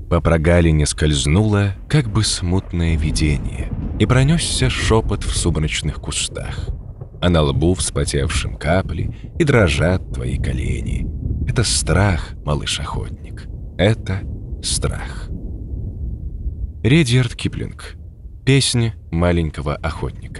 По прогалине скользнуло, как бы смутное видение, и пронесся шепот в сумрачных кустах. А на лбу вспотевшим капли, и дрожат твои колени. Это страх, малыш-охотник. Это страх. Редьярд Киплинг. Песня маленького охотника.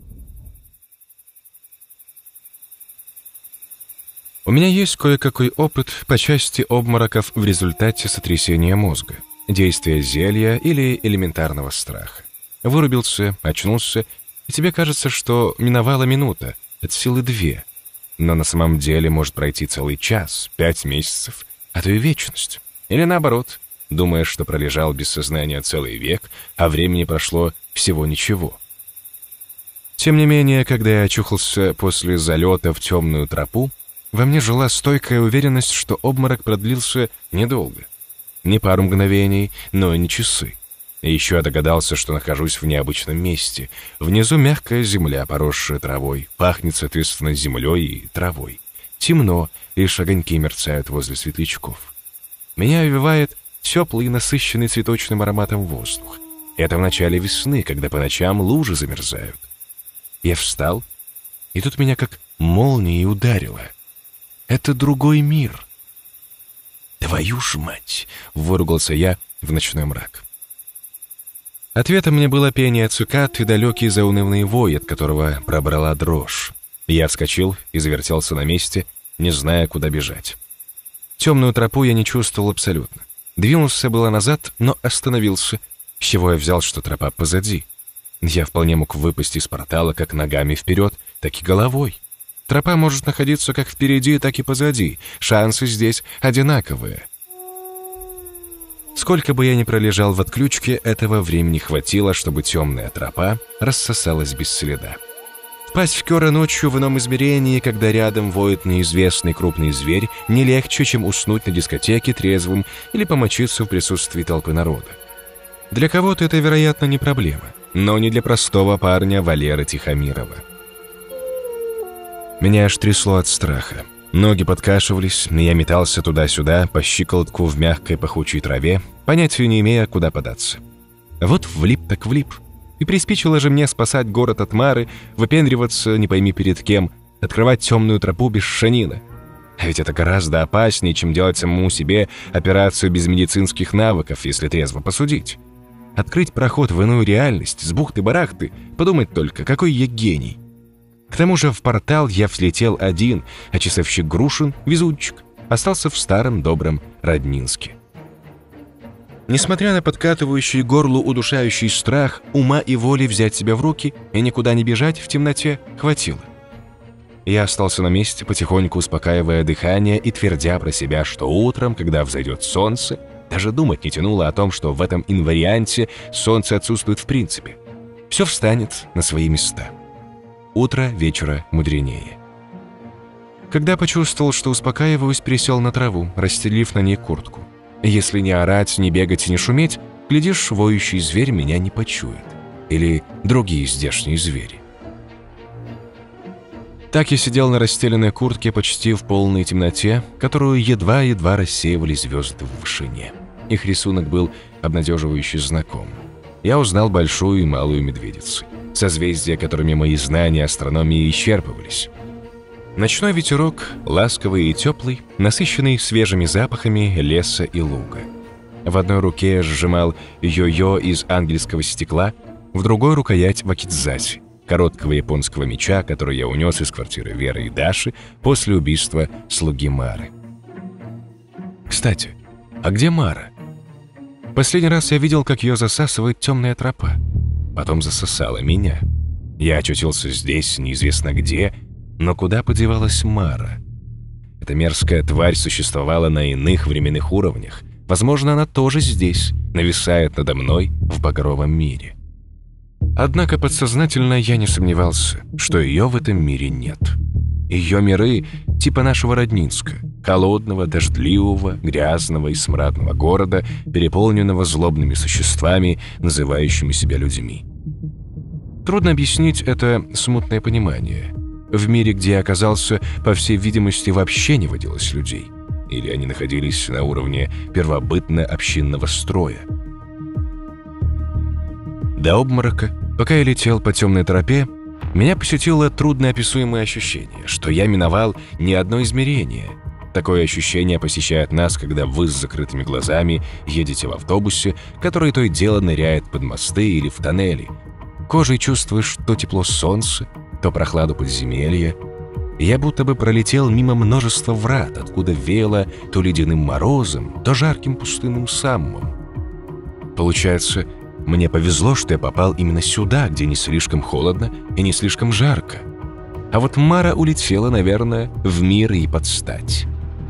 У меня есть кое-какой опыт по части обмороков в результате сотрясения мозга, действия зелья или элементарного страха. Вырубился, очнулся, и тебе кажется, что миновала минута, от силы 2. Но на самом деле может пройти целый час, 5 месяцев, а то и вечность. Или наоборот, думаешь, что пролежал без сознания целый век, а времени прошло всего ничего. Тем не менее, когда я очухался после залета в темную тропу, во мне жила стойкая уверенность, что обморок продлился недолго. Не пару мгновений, но и не часы. И еще я догадался, что нахожусь в необычном месте. Внизу мягкая земля, поросшая травой, пахнет, соответственно, землей и травой. Темно, лишь огоньки мерцают возле светлячков. Меня овевает теплый, насыщенный цветочным ароматом воздух. Это в начале весны, когда по ночам лужи замерзают. Я встал, и тут меня как молнией ударило. Это другой мир. «Твою ж мать!» — выругался я в ночной мрак. Ответом мне было пение цикад и далекий заунывный вой, от которого пробрала дрожь. Я вскочил и завертелся на месте, не зная, куда бежать. Темную тропу я не чувствовал абсолютно. Двинулся было назад, но остановился, с чего я взял, что тропа позади. Я вполне мог выпасть из портала как ногами вперед, так и головой. Тропа может находиться как впереди, так и позади. Шансы здесь одинаковые. Сколько бы я ни пролежал в отключке, этого времени хватило, чтобы темная тропа рассосалась без следа. Впасть в кёра ночью в ином измерении, когда рядом воет неизвестный крупный зверь, не легче, чем уснуть на дискотеке трезвым или помочиться в присутствии толпы народа. Для кого-то это, вероятно, не проблема, но не для простого парня Валеры Тихомирова. Меня аж трясло от страха. Ноги подкашивались, и я метался туда-сюда, по щиколотку в мягкой пахучей траве, понятия не имея, куда податься. Вот влип так влип. И приспичило же мне спасать город от Мары, выпендриваться не пойми перед кем, открывать темную тропу без шанина. А ведь это гораздо опаснее, чем делать самому себе операцию без медицинских навыков, если трезво посудить. Открыть проход в иную реальность, с бухты-барахты, подумать только, какой я гений. К тому же в портал я взлетел один, а часовщик Грушин, везунчик, остался в старом добром Роднинске. Несмотря на подкатывающий горлу удушающий страх, ума и воли взять себя в руки и никуда не бежать в темноте хватило. Я остался на месте, потихоньку успокаивая дыхание и твердя про себя, что утром, когда взойдет солнце, даже думать не тянуло о том, что в этом инварианте солнце отсутствует в принципе. Все встанет на свои места. Утро вечера мудренее. Когда почувствовал, что успокаиваюсь, пересел на траву, расстелив на ней куртку. Если не орать, не бегать и не шуметь, глядишь, воющий зверь меня не почует. Или другие здешние звери. Так я сидел на расстеленной куртке почти в полной темноте, которую едва-едва рассеивали звезды в вышине. Их рисунок был обнадеживающе знаком. Я узнал большую и малую медведицы, созвездия, которыми мои знания астрономии исчерпывались. Ночной ветерок, ласковый и теплый, насыщенный свежими запахами леса и луга. В одной руке я сжимал йо-йо из ангельского стекла, в другой — рукоять вакидзаси, короткого японского меча, который я унес из квартиры Веры и Даши после убийства слуги Мары. Кстати, а где Мара? Последний раз я видел, как ее засасывает темная тропа. Потом засосала меня. Я очутился здесь, неизвестно где, но куда подевалась Мара? Эта мерзкая тварь существовала на иных временных уровнях. Возможно, она тоже здесь, нависает надо мной в багровом мире. Однако подсознательно я не сомневался, что ее в этом мире нет. Ее миры типа нашего Роднинска, холодного, дождливого, грязного и смрадного города, переполненного злобными существами, называющими себя людьми. Трудно объяснить это смутное понимание. В мире, где я оказался, по всей видимости, вообще не водилось людей. или они находились на уровне первобытно-общинного строя. До обморока, пока я летел по темной тропе, меня посетило трудноописуемое ощущение, что я миновал не одно измерение. Такое ощущение посещает нас, когда вы с закрытыми глазами едете в автобусе, который то и дело ныряет под мосты или в тоннели. Кожей чувствуешь то тепло солнца, то прохладу подземелья. Я будто бы пролетел мимо множества врат, откуда веяло то ледяным морозом, то жарким пустынным саммом. Получается, мне повезло, что я попал именно сюда, где не слишком холодно и не слишком жарко. А вот Мара улетела, наверное, в мир и под стать.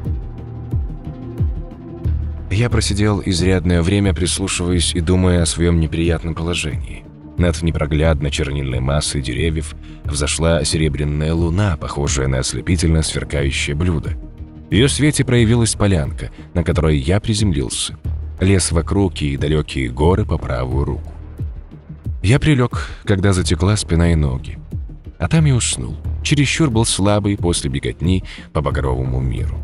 Я просидел изрядное время, прислушиваясь и думая о своем неприятном положении. Над непроглядно чернильной массой деревьев взошла серебряная луна, похожая на ослепительно сверкающее блюдо. В ее свете проявилась полянка, на которой я приземлился. Лес вокруг и далекие горы по правую руку. Я прилег, когда затекла спина и ноги. А там и уснул. Чересчур был слабый после беготни по багровому миру.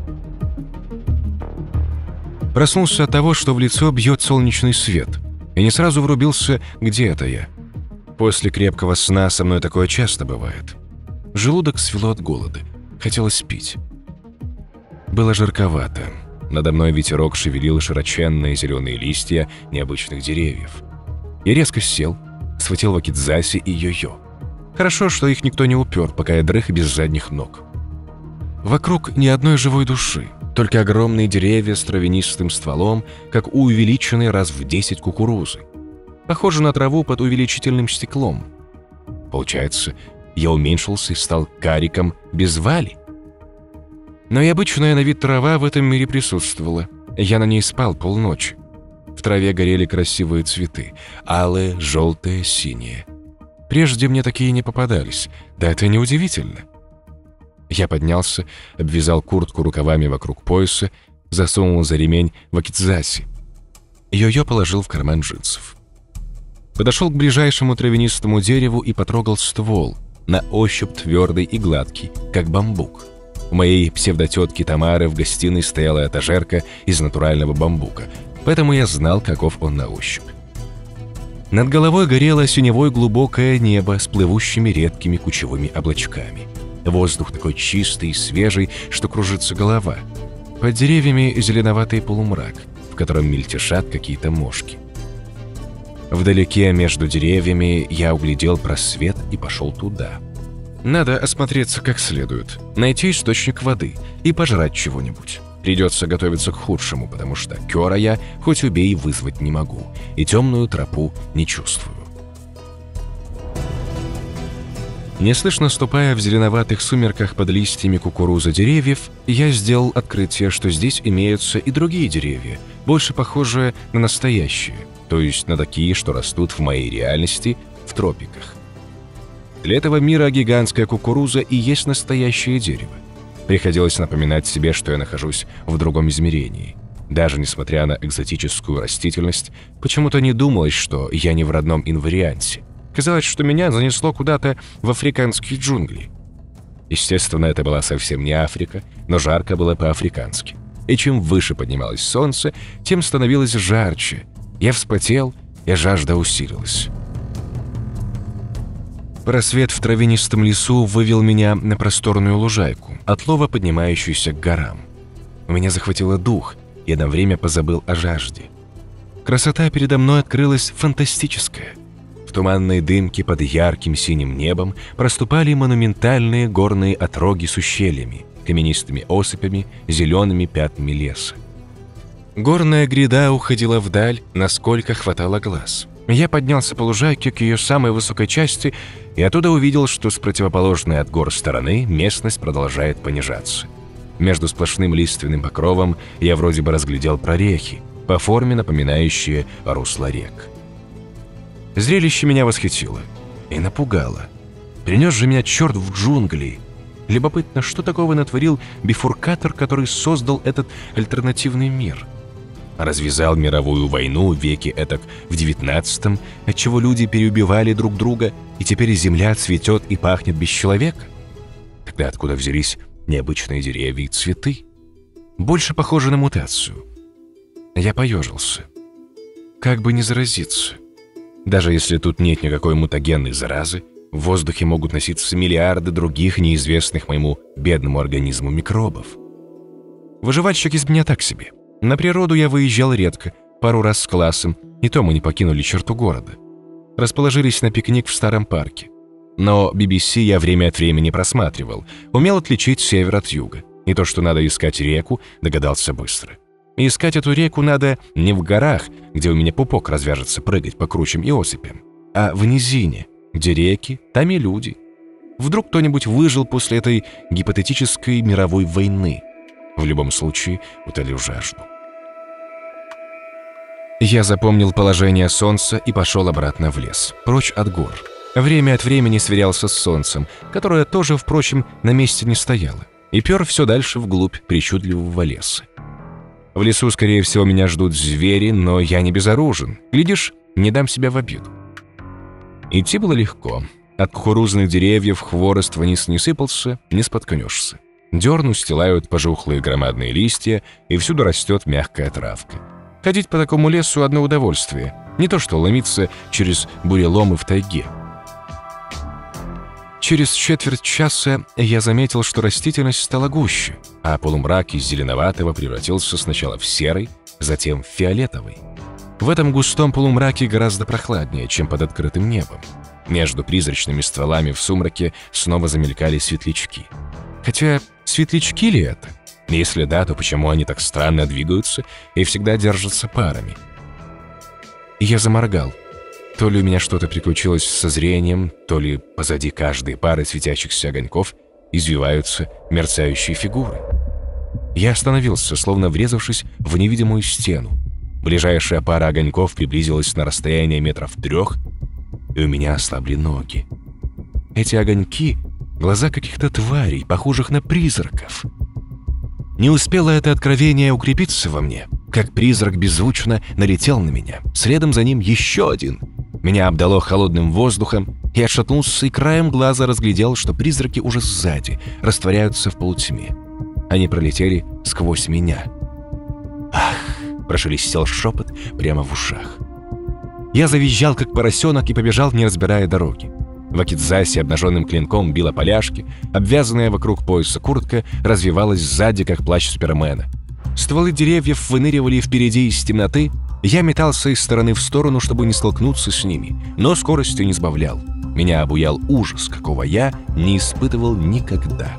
Проснулся от того, что в лицо бьет солнечный свет, и не сразу врубился, где это я. После крепкого сна со мной такое часто бывает. Желудок свело от голода. Хотелось пить. Было жарковато. Надо мной ветерок шевелил широченные зеленые листья необычных деревьев. Я резко сел, схватил вакидзаси и йо-йо. Хорошо, что их никто не упер, пока я дрых без задних ног. Вокруг ни одной живой души, только огромные деревья с травянистым стволом, как у увеличенной раз в 10 кукурузы. Похоже на траву под увеличительным стеклом. Получается, я уменьшился и стал кариком без вали. Но и обычная на вид трава в этом мире присутствовала. Я на ней спал полночи. В траве горели красивые цветы. Алые, желтые, синие. Прежде мне такие не попадались. Да это неудивительно. Я поднялся, обвязал куртку рукавами вокруг пояса, засунул за ремень вакидзаси. Йо-йо положил в карман джинсов. Подошел к ближайшему травянистому дереву и потрогал ствол, на ощупь твердый и гладкий, как бамбук. У моей псевдотетки Тамары в гостиной стояла этажерка из натурального бамбука, поэтому я знал, каков он на ощупь. Над головой горело синевое глубокое небо с плывущими редкими кучевыми облачками. Воздух такой чистый и свежий, что кружится голова. Под деревьями зеленоватый полумрак, в котором мельтешат какие-то мошки. Вдалеке между деревьями я углядел просвет и пошел туда. Надо осмотреться как следует, найти источник воды и пожрать чего-нибудь. Придется готовиться к худшему, потому что Кёра я хоть убей вызвать не могу, и темную тропу не чувствую. Неслышно ступая в зеленоватых сумерках под листьями кукурузы деревьев, я сделал открытие, что здесь имеются и другие деревья, больше похожие на настоящие, то есть на такие, что растут в моей реальности в тропиках. Для этого мира гигантская кукуруза и есть настоящее дерево. Приходилось напоминать себе, что я нахожусь в другом измерении. Даже несмотря на экзотическую растительность, почему-то не думалось, что я не в родном инварианте. Казалось, что меня занесло куда-то в африканские джунгли. Естественно, это была совсем не Африка, но жарко было по-африкански. И чем выше поднималось солнце, тем становилось жарче. Я вспотел, и жажда усилилась. Просвет в травянистом лесу вывел меня на просторную лужайку, отлова поднимающуюся к горам. У меня захватило дух, я на время позабыл о жажде. Красота передо мной открылась фантастическая. В туманной дымке под ярким синим небом проступали монументальные горные отроги с ущельями, каменистыми осыпями, зелеными пятнами леса. Горная гряда уходила вдаль, насколько хватало глаз. Я поднялся по лужайке к ее самой высокой части и оттуда увидел, что с противоположной от гор стороны местность продолжает понижаться. Между сплошным лиственным покровом я вроде бы разглядел прорехи, по форме напоминающие русла рек. Зрелище меня восхитило и напугало. Принес же меня черт в джунгли. Любопытно, что такого натворил бифуркатор, который создал этот альтернативный мир? Развязал мировую войну веке этак в 19-м, отчего люди переубивали друг друга, и теперь земля цветет и пахнет без человека? Тогда откуда взялись необычные деревья и цветы? больше похоже на мутацию. Я поежился. Как бы не заразиться. Даже если тут нет никакой мутагенной заразы, в воздухе могут носиться миллиарды других неизвестных моему бедному организму микробов. Выживальщик из меня так себе. На природу я выезжал редко, пару раз с классом, и то мы не покинули черту города. Расположились на пикник в старом парке. Но BBC я время от времени просматривал, умел отличить север от юга. И то, что надо искать реку, догадался быстро. И искать эту реку надо не в горах, где у меня пупок развяжется прыгать по кручам и осыпям, а в низине, где реки, там и люди. Вдруг кто-нибудь выжил после этой гипотетической мировой войны. В любом случае, утолил жажду. Я запомнил положение солнца и пошел обратно в лес, прочь от гор. Время от времени сверялся с солнцем, которое тоже, впрочем, на месте не стояло, и пер все дальше вглубь причудливого леса. В лесу, скорее всего, меня ждут звери, но я не безоружен. Глядишь, не дам себя в обиду. Идти было легко. От кукурузных деревьев хворост вниз не сыпался, не споткнешься. Дерн устилают пожухлые громадные листья, и всюду растет мягкая травка. Ходить по такому лесу — одно удовольствие. Не то что ломиться через буреломы в тайге. Через четверть часа я заметил, что растительность стала гуще, а полумрак из зеленоватого превратился сначала в серый, затем в фиолетовый. В этом густом полумраке гораздо прохладнее, чем под открытым небом. Между призрачными стволами в сумраке снова замелькали светлячки. Хотя светлячки ли это? Если да, то почему они так странно двигаются и всегда держатся парами? Я заморгал. То ли у меня что-то приключилось со зрением, то ли позади каждой пары светящихся огоньков извиваются мерцающие фигуры. Я остановился, словно врезавшись в невидимую стену. Ближайшая пара огоньков приблизилась на расстояние 3 метров, и у меня ослабли ноги. Эти огоньки — глаза каких-то тварей, похожих на призраков. Не успело это откровение укрепиться во мне, как призрак беззвучно налетел на меня. Следом за ним еще один. Меня обдало холодным воздухом, я отшатнулся и краем глаза разглядел, что призраки уже сзади, растворяются в полутьме. Они пролетели сквозь меня. «Ах!» — прошелестел шепот прямо в ушах. Я завизжал, как поросенок, и побежал, не разбирая дороги. В акидзасе обнаженным клинком била поляшки, обвязанная вокруг пояса куртка развивалась сзади, как плащ Супермена. Стволы деревьев выныривали впереди из темноты. Я метался из стороны в сторону, чтобы не столкнуться с ними, но скорости не сбавлял. Меня обуял ужас, какого я не испытывал никогда.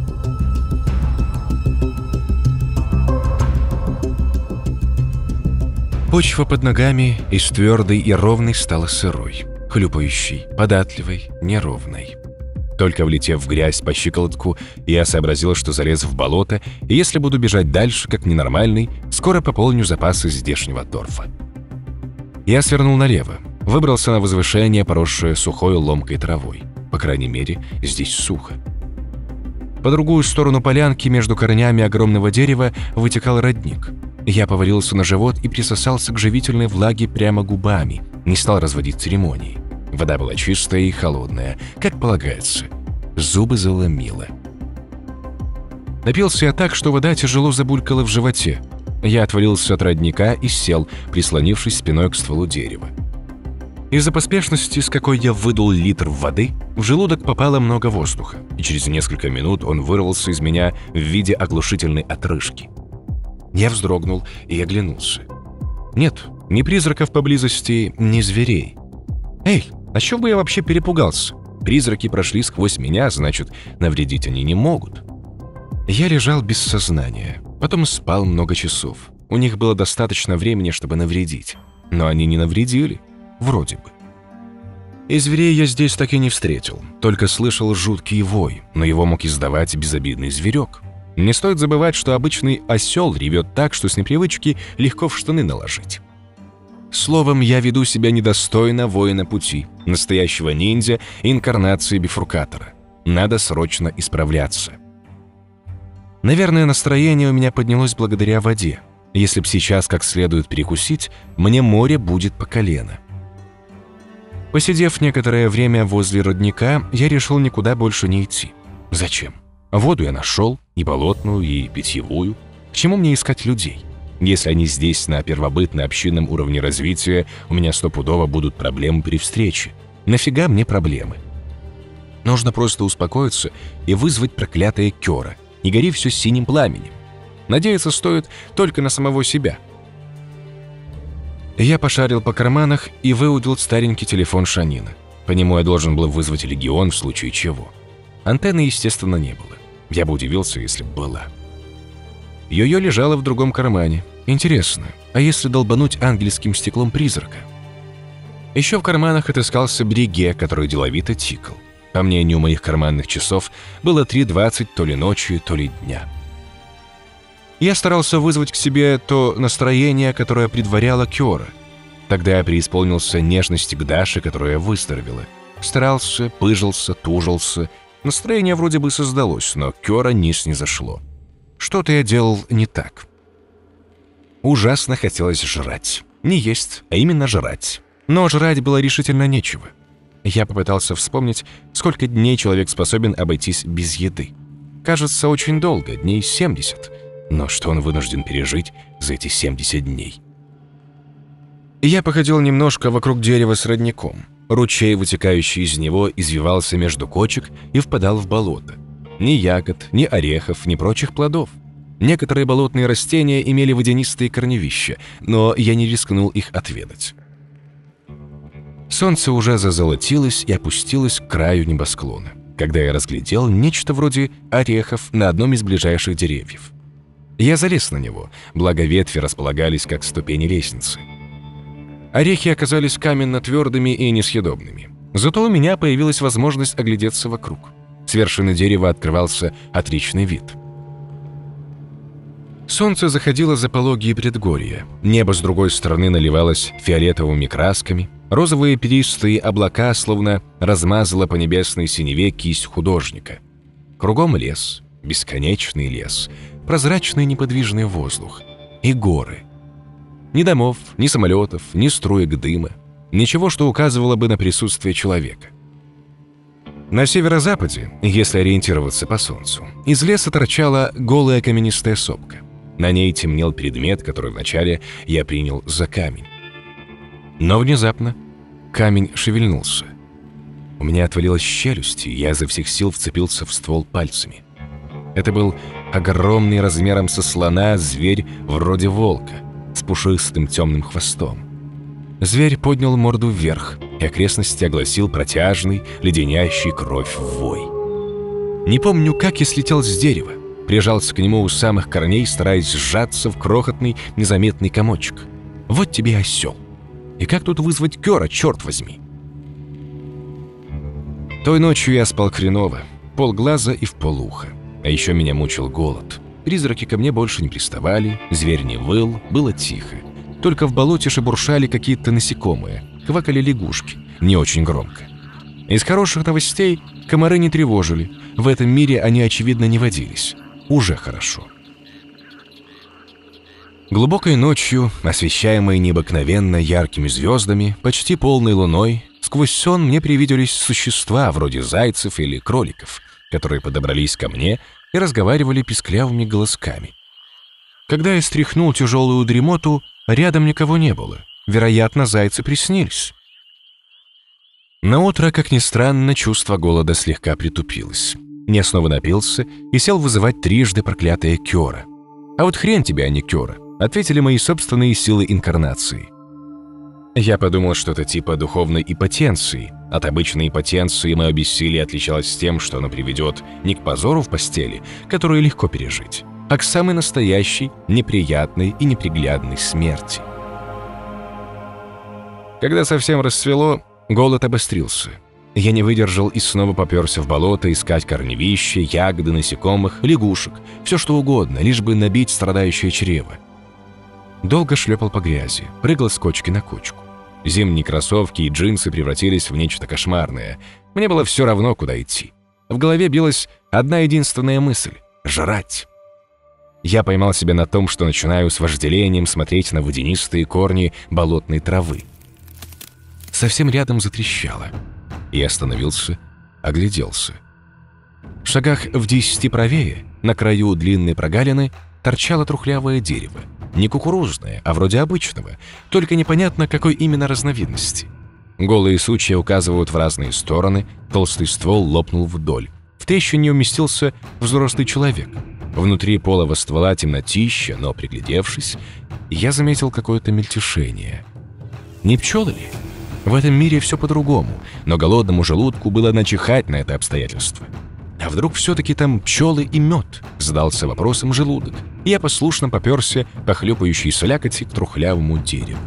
Почва под ногами из твердой и ровной стала сырой, хлюпающей, податливой, неровной. Только влетев в грязь по щиколотку, я сообразил, что залез в болото, и если буду бежать дальше, как ненормальный, скоро пополню запасы здешнего торфа. Я свернул налево, выбрался на возвышение, поросшее сухой ломкой травой. По крайней мере, здесь сухо. По другую сторону полянки, между корнями огромного дерева, вытекал родник. Я повалился на живот и присосался к живительной влаге прямо губами, не стал разводить церемонии. Вода была чистая и холодная, как полагается. Зубы заломило. Напился я так, что вода тяжело забулькала в животе. Я отвалился от родника и сел, прислонившись спиной к стволу дерева. Из-за поспешности, с какой я выдул литр воды, в желудок попало много воздуха, и через несколько минут он вырвался из меня в виде оглушительной отрыжки. Я вздрогнул и оглянулся. Нет, ни призраков поблизости, ни зверей. Эй, а чё бы я вообще перепугался? Призраки прошли сквозь меня, значит, навредить они не могут. Я лежал без сознания, потом спал много часов. У них было достаточно времени, чтобы навредить. Но они не навредили, вроде бы. И зверей я здесь так и не встретил, только слышал жуткий вой, но его мог издавать безобидный зверек. Не стоит забывать, что обычный осел ревет так, что с непривычки легко в штаны наложить. Словом, я веду себя недостойно воина пути, настоящего ниндзя, инкарнации бифуркатора. Надо срочно исправляться. Наверное, настроение у меня поднялось благодаря воде. Если б сейчас как следует перекусить, мне море будет по колено. Посидев некоторое время возле родника, я решил никуда больше не идти. Зачем? Воду я нашел, и болотную, и питьевую. К чему мне искать людей? Если они здесь на первобытно-общинном уровне развития, у меня стопудово будут проблемы при встрече. Нафига мне проблемы? Нужно просто успокоиться и вызвать проклятое Кёра. И гори все синим пламенем. Надеяться стоит только на самого себя. Я пошарил по карманах и выудил старенький телефон Шанина. По нему я должен был вызвать легион в случае чего. Антенны, естественно, не было. Я бы удивился, если бы была. Йо-йо лежала в другом кармане. Интересно, а если долбануть ангельским стеклом призрака? Еще в карманах отыскался бриге, который деловито тикал. По мнению моих карманных часов, было 3:20 то ли ночи, то ли дня. Я старался вызвать к себе то настроение, которое предваряло Кёра. Тогда я преисполнился нежности к Даше, которая выздоровела. Старался, пыжился, тужился. Настроение вроде бы создалось, но Кёра не снизошло. Что-то я делал не так. Ужасно хотелось жрать. Не есть, а именно жрать. Но жрать было решительно нечего. Я попытался вспомнить, сколько дней человек способен обойтись без еды. Кажется, очень долго, дней 70. Но что он вынужден пережить за эти 70 дней? Я походил немножко вокруг дерева с родником. Ручей, вытекающий из него, извивался между кочек и впадал в болото. Ни ягод, ни орехов, ни прочих плодов. Некоторые болотные растения имели водянистые корневища, но я не рискнул их отведать. Солнце уже зазолотилось и опустилось к краю небосклона, когда я разглядел нечто вроде орехов на одном из ближайших деревьев. Я залез на него, благо ветви располагались как ступени лестницы. Орехи оказались каменно-твердыми и несъедобными. Зато у меня появилась возможность оглядеться вокруг. С вершины дерева открывался отличный вид. Солнце заходило за пологие предгорья. Небо с другой стороны наливалось фиолетовыми красками. Розовые перистые облака словно размазала по небесной синеве кисть художника. Кругом лес, бесконечный лес, прозрачный неподвижный воздух и горы. Ни домов, ни самолетов, ни струек дыма. Ничего, что указывало бы на присутствие человека. На северо-западе, если ориентироваться по солнцу, из леса торчала голая каменистая сопка. На ней темнел предмет, который вначале я принял за камень. Но внезапно камень шевельнулся. У меня отвалилась челюсть, и я изо всех сил вцепился в ствол пальцами. Это был огромный размером со слона зверь вроде волка, с пушистым темным хвостом. Зверь поднял морду вверх, и окрестности огласил протяжный, леденящий кровь вой. Не помню, как я слетел с дерева, прижался к нему у самых корней, стараясь сжаться в крохотный, незаметный комочек. Вот тебе осел. И как тут вызвать Кёра, черт возьми? Той ночью я спал хреново, полглаза и в полуха. А еще меня мучил голод. Призраки ко мне больше не приставали, зверь не выл, было тихо. Только в болоте шебуршали какие-то насекомые, квакали лягушки, не очень громко. Из хороших новостей комары не тревожили, в этом мире они, очевидно, не водились. Уже хорошо. Глубокой ночью, освещаемой необыкновенно яркими звездами, почти полной луной, сквозь сон мне привиделись существа вроде зайцев или кроликов, которые подобрались ко мне и разговаривали писклявыми голосками. Когда я стряхнул тяжелую дремоту, рядом никого не было. Вероятно, зайцы приснились. Наутро, как ни странно, чувство голода слегка притупилось. Я снова напился и сел вызывать трижды проклятое Кёра. А вот хрен тебе, а не Кёра, ответили мои собственные силы инкарнации. Я подумал, что это типа духовной импотенции. От обычной импотенции мое бессилие отличалось тем, что оно приведет не к позору в постели, которую легко пережить, а к самой настоящей, неприятной и неприглядной смерти. Когда совсем расцвело, голод обострился. Я не выдержал и снова попёрся в болото искать корневища, ягоды, насекомых, лягушек, все что угодно, лишь бы набить страдающее чрево. Долго шлепал по грязи, прыгал с кочки на кочку. Зимние кроссовки и джинсы превратились в нечто кошмарное. Мне было все равно, куда идти. В голове билась одна единственная мысль — жрать. Я поймал себя на том, что начинаю с вожделением смотреть на водянистые корни болотной травы. Совсем рядом затрещало. Я остановился, огляделся. В шагах в 10 правее, на краю длинной прогалины, торчало трухлявое дерево. Не кукурузное, а вроде обычного, только непонятно, какой именно разновидности. Голые сучья указывают в разные стороны, толстый ствол лопнул вдоль. В трещине уместился взрослый человек. Внутри полого ствола темнотища, но, приглядевшись, я заметил какое-то мельтешение. Не пчелы ли? В этом мире все по-другому, но голодному желудку было начихать на это обстоятельство. А вдруг все-таки там пчелы и мед? Задался вопросом желудок. И я послушно поперся по хлюпающей слякоти к трухлявому дереву.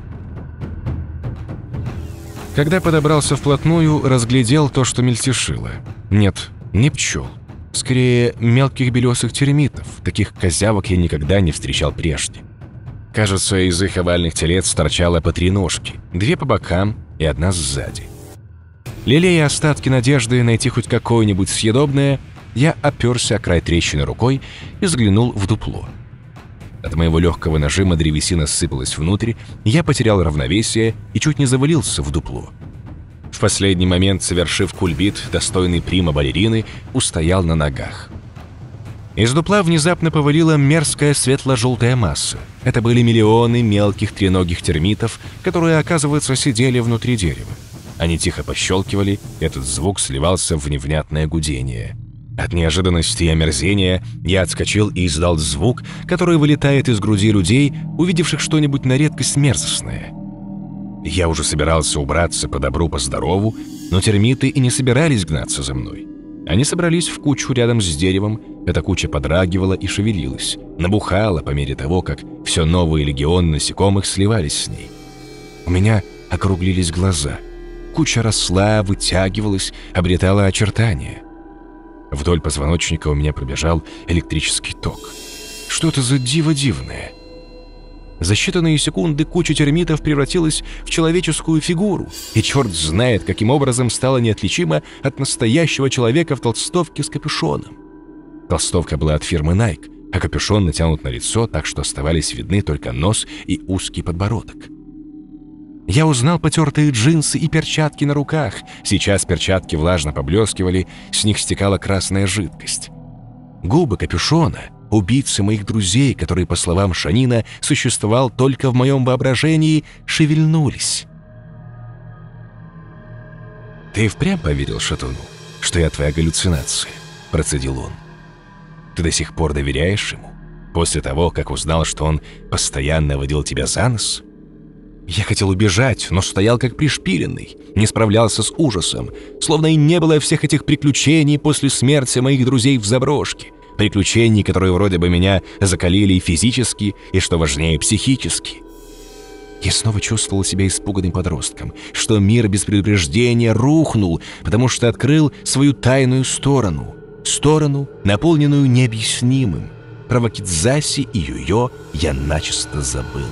Когда подобрался вплотную, разглядел то, что мельтешило. Нет, не пчел. Скорее, мелких белесых термитов. Таких козявок я никогда не встречал прежде. Кажется, из их овальных телец торчало по 3 ножки. 2 по бокам и 1 сзади. Лелея остатки надежды найти хоть какое-нибудь съедобное, я оперся о край трещины рукой и заглянул в дупло. От моего легкого нажима древесина сыпалась внутрь, я потерял равновесие и чуть не завалился в дупло. В последний момент, совершив кульбит, достойный прима балерины, устоял на ногах. Из дупла внезапно повалила мерзкая светло-желтая масса. Это были миллионы мелких треногих термитов, которые, оказывается, сидели внутри дерева. Они тихо пощелкивали, этот звук сливался в невнятное гудение. От неожиданности и омерзения я отскочил и издал звук, который вылетает из груди людей, увидевших что-нибудь на редкость мерзостное. Я уже собирался убраться по добру, по здорову, но термиты и не собирались гнаться за мной. Они собрались в кучу рядом с деревом, эта куча подрагивала и шевелилась, набухала по мере того, как все новые легионы насекомых сливались с ней. У меня округлились глаза. Куча росла, вытягивалась, обретала очертания. Вдоль позвоночника у меня пробежал электрический ток. Что это за диво дивное? За считанные секунды куча термитов превратилась в человеческую фигуру, и черт знает, каким образом стала неотличима от настоящего человека в толстовке с капюшоном. Толстовка была от фирмы Nike, а капюшон натянут на лицо, так что оставались видны только нос и узкий подбородок. Я узнал потертые джинсы и перчатки на руках. Сейчас перчатки влажно поблескивали, с них стекала красная жидкость. Губы капюшона, убийцы моих друзей, который, по словам Шанина, существовал только в моем воображении, шевельнулись. «Ты впрямь поверил Шатуну, что я твоя галлюцинация?» – процедил он. «Ты до сих пор доверяешь ему? После того, как узнал, что он постоянно водил тебя за нос?» Я хотел убежать, но стоял как пришпиленный, не справлялся с ужасом, словно и не было всех этих приключений после смерти моих друзей в заброшке, приключений, которые вроде бы меня закалили и физически, и, что важнее, психически. Я снова чувствовал себя испуганным подростком, что мир без предупреждения рухнул, потому что открыл свою тайную сторону, наполненную необъяснимым. Про Вакидзаси и Юйо я начисто забыл.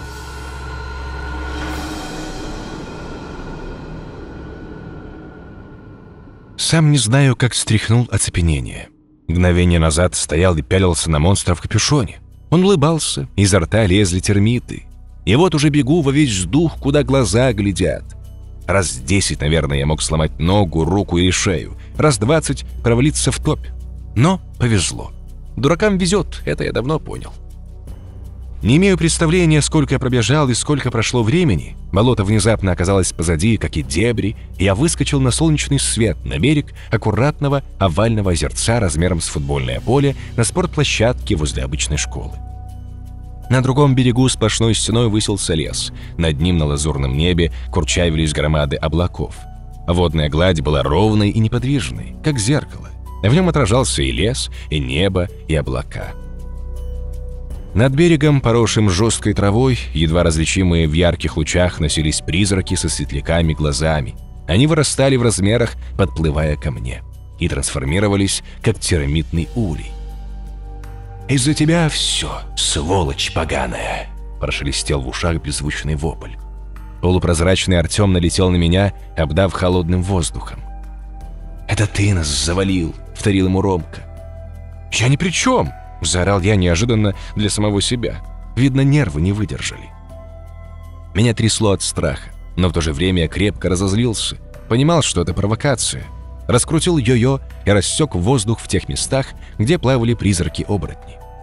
Сам не знаю, как стряхнул оцепенение. Мгновение назад стоял и пялился на монстра в капюшоне. Он улыбался, изо рта лезли термиты. И вот уже бегу во весь дух, куда глаза глядят. Раз 10, наверное, я мог сломать ногу, руку или шею. Раз 20 провалиться в топь. Но повезло. Дуракам везет, это я давно понял. Не имею представления, сколько я пробежал и сколько прошло времени. Болото внезапно оказалось позади, как и дебри, и я выскочил на солнечный свет, на берег аккуратного овального озерца размером с футбольное поле на спортплощадке возле обычной школы. На другом берегу сплошной стеной высился лес. Над ним на лазурном небе курчавились громады облаков. Водная гладь была ровной и неподвижной, как зеркало. В нем отражался и лес, и небо, и облака. Над берегом, поросшим жесткой травой, едва различимые в ярких лучах, носились призраки со светляками глазами. Они вырастали в размерах, подплывая ко мне, и трансформировались, как термитный улей. «Из-за тебя все, сволочь поганая!» – прошелестел в ушах беззвучный вопль. Полупрозрачный Артем налетел на меня, обдав холодным воздухом. «Это ты нас завалил!» – вторил ему Ромка. «Я ни при чем!» — заорал я неожиданно для самого себя. Видно, нервы не выдержали. Меня трясло от страха, но в то же время я крепко разозлился. Понимал, что это провокация. Раскрутил йо-йо и рассек воздух в тех местах, где плавали призраки-оборотни.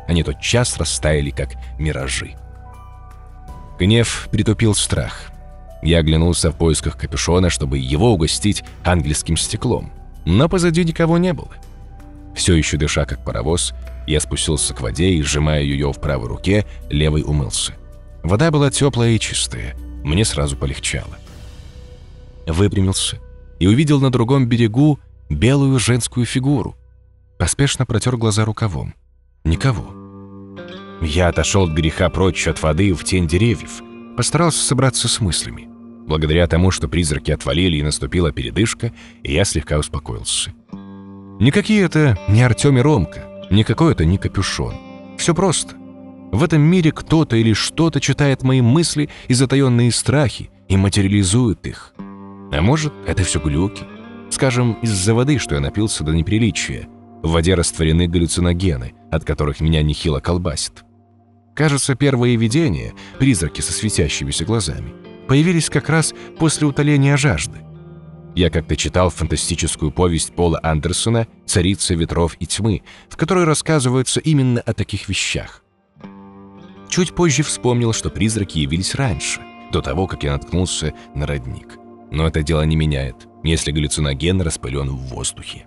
они тотчас растаяли, как миражи. Гнев притупил страх. Я оглянулся в поисках капюшона, чтобы его угостить ангельским стеклом, но позади никого не было. Все еще дыша, как паровоз, я спустился к воде и, сжимая ее в правой руке, левой умылся. Вода была теплая и чистая, мне сразу полегчало. Выпрямился и увидел на другом берегу белую женскую фигуру. Поспешно протер глаза рукавом. Никого. Я отошел от греха прочь от воды в тень деревьев, постарался собраться с мыслями. Благодаря тому, что призраки отвалили и наступила передышка, я слегка успокоился. Никакие это не Артем и Ромка, никакой это не капюшон. Все просто. В этом мире кто-то или что-то читает мои мысли и затаенные страхи и материализует их. А может, это все глюки? Скажем, из-за воды, что я напился до неприличия. В воде растворены галлюциногены, от которых меня нехило колбасит. Кажется, первые видения, призраки со светящимися глазами, появились как раз после утоления жажды. Я как-то читал фантастическую повесть Пола Андерсона «Царица ветров и тьмы», в которой рассказывается именно о таких вещах. Чуть позже вспомнил, что призраки явились раньше, до того, как я наткнулся на родник. Но это дело не меняет, если галлюциноген распылен в воздухе.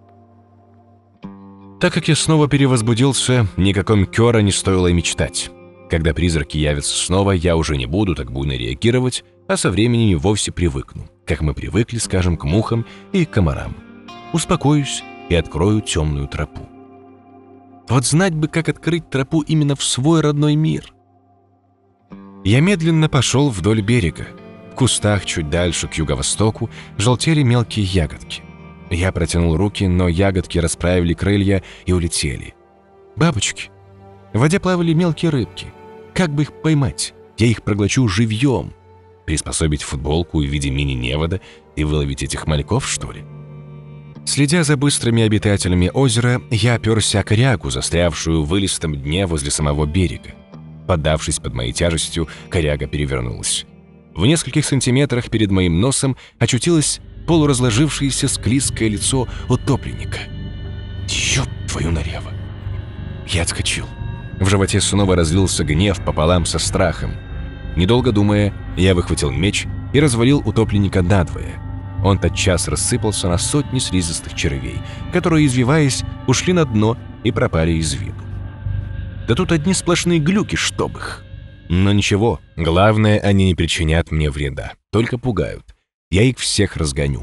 Так как я снова перевозбудился, ни о каком Кёра не стоило и мечтать. Когда призраки явятся снова, я уже не буду так буйно реагировать, а со временем и вовсе привыкну, как мы привыкли, скажем, к мухам и комарам. Успокоюсь и открою темную тропу. Вот знать бы, как открыть тропу именно в свой родной мир. Я медленно пошел вдоль берега. В кустах чуть дальше, к юго-востоку, желтели мелкие ягодки. Я протянул руки, но ягодки расправили крылья и улетели. Бабочки. В воде плавали мелкие рыбки. Как бы их поймать? Я их проглочу живьем. Приспособить футболку в виде мини-невода и выловить этих мальков, что ли? Следя за быстрыми обитателями озера, я оперся о корягу, застрявшую в вылистом дне возле самого берега. Поддавшись под моей тяжестью, коряга перевернулась. В нескольких сантиметрах перед моим носом очутилось полуразложившееся склизкое лицо утопленника. Ёб твою налево! Я отскочил. В животе снова разлился гнев пополам со страхом. Недолго думая, я выхватил меч и развалил утопленника надвое. Он тотчас рассыпался на сотни слизистых червей, которые, извиваясь, ушли на дно и пропали из виду. Да тут одни сплошные глюки, чтоб их. Но ничего, главное, они не причинят мне вреда, только пугают. Я их всех разгоню.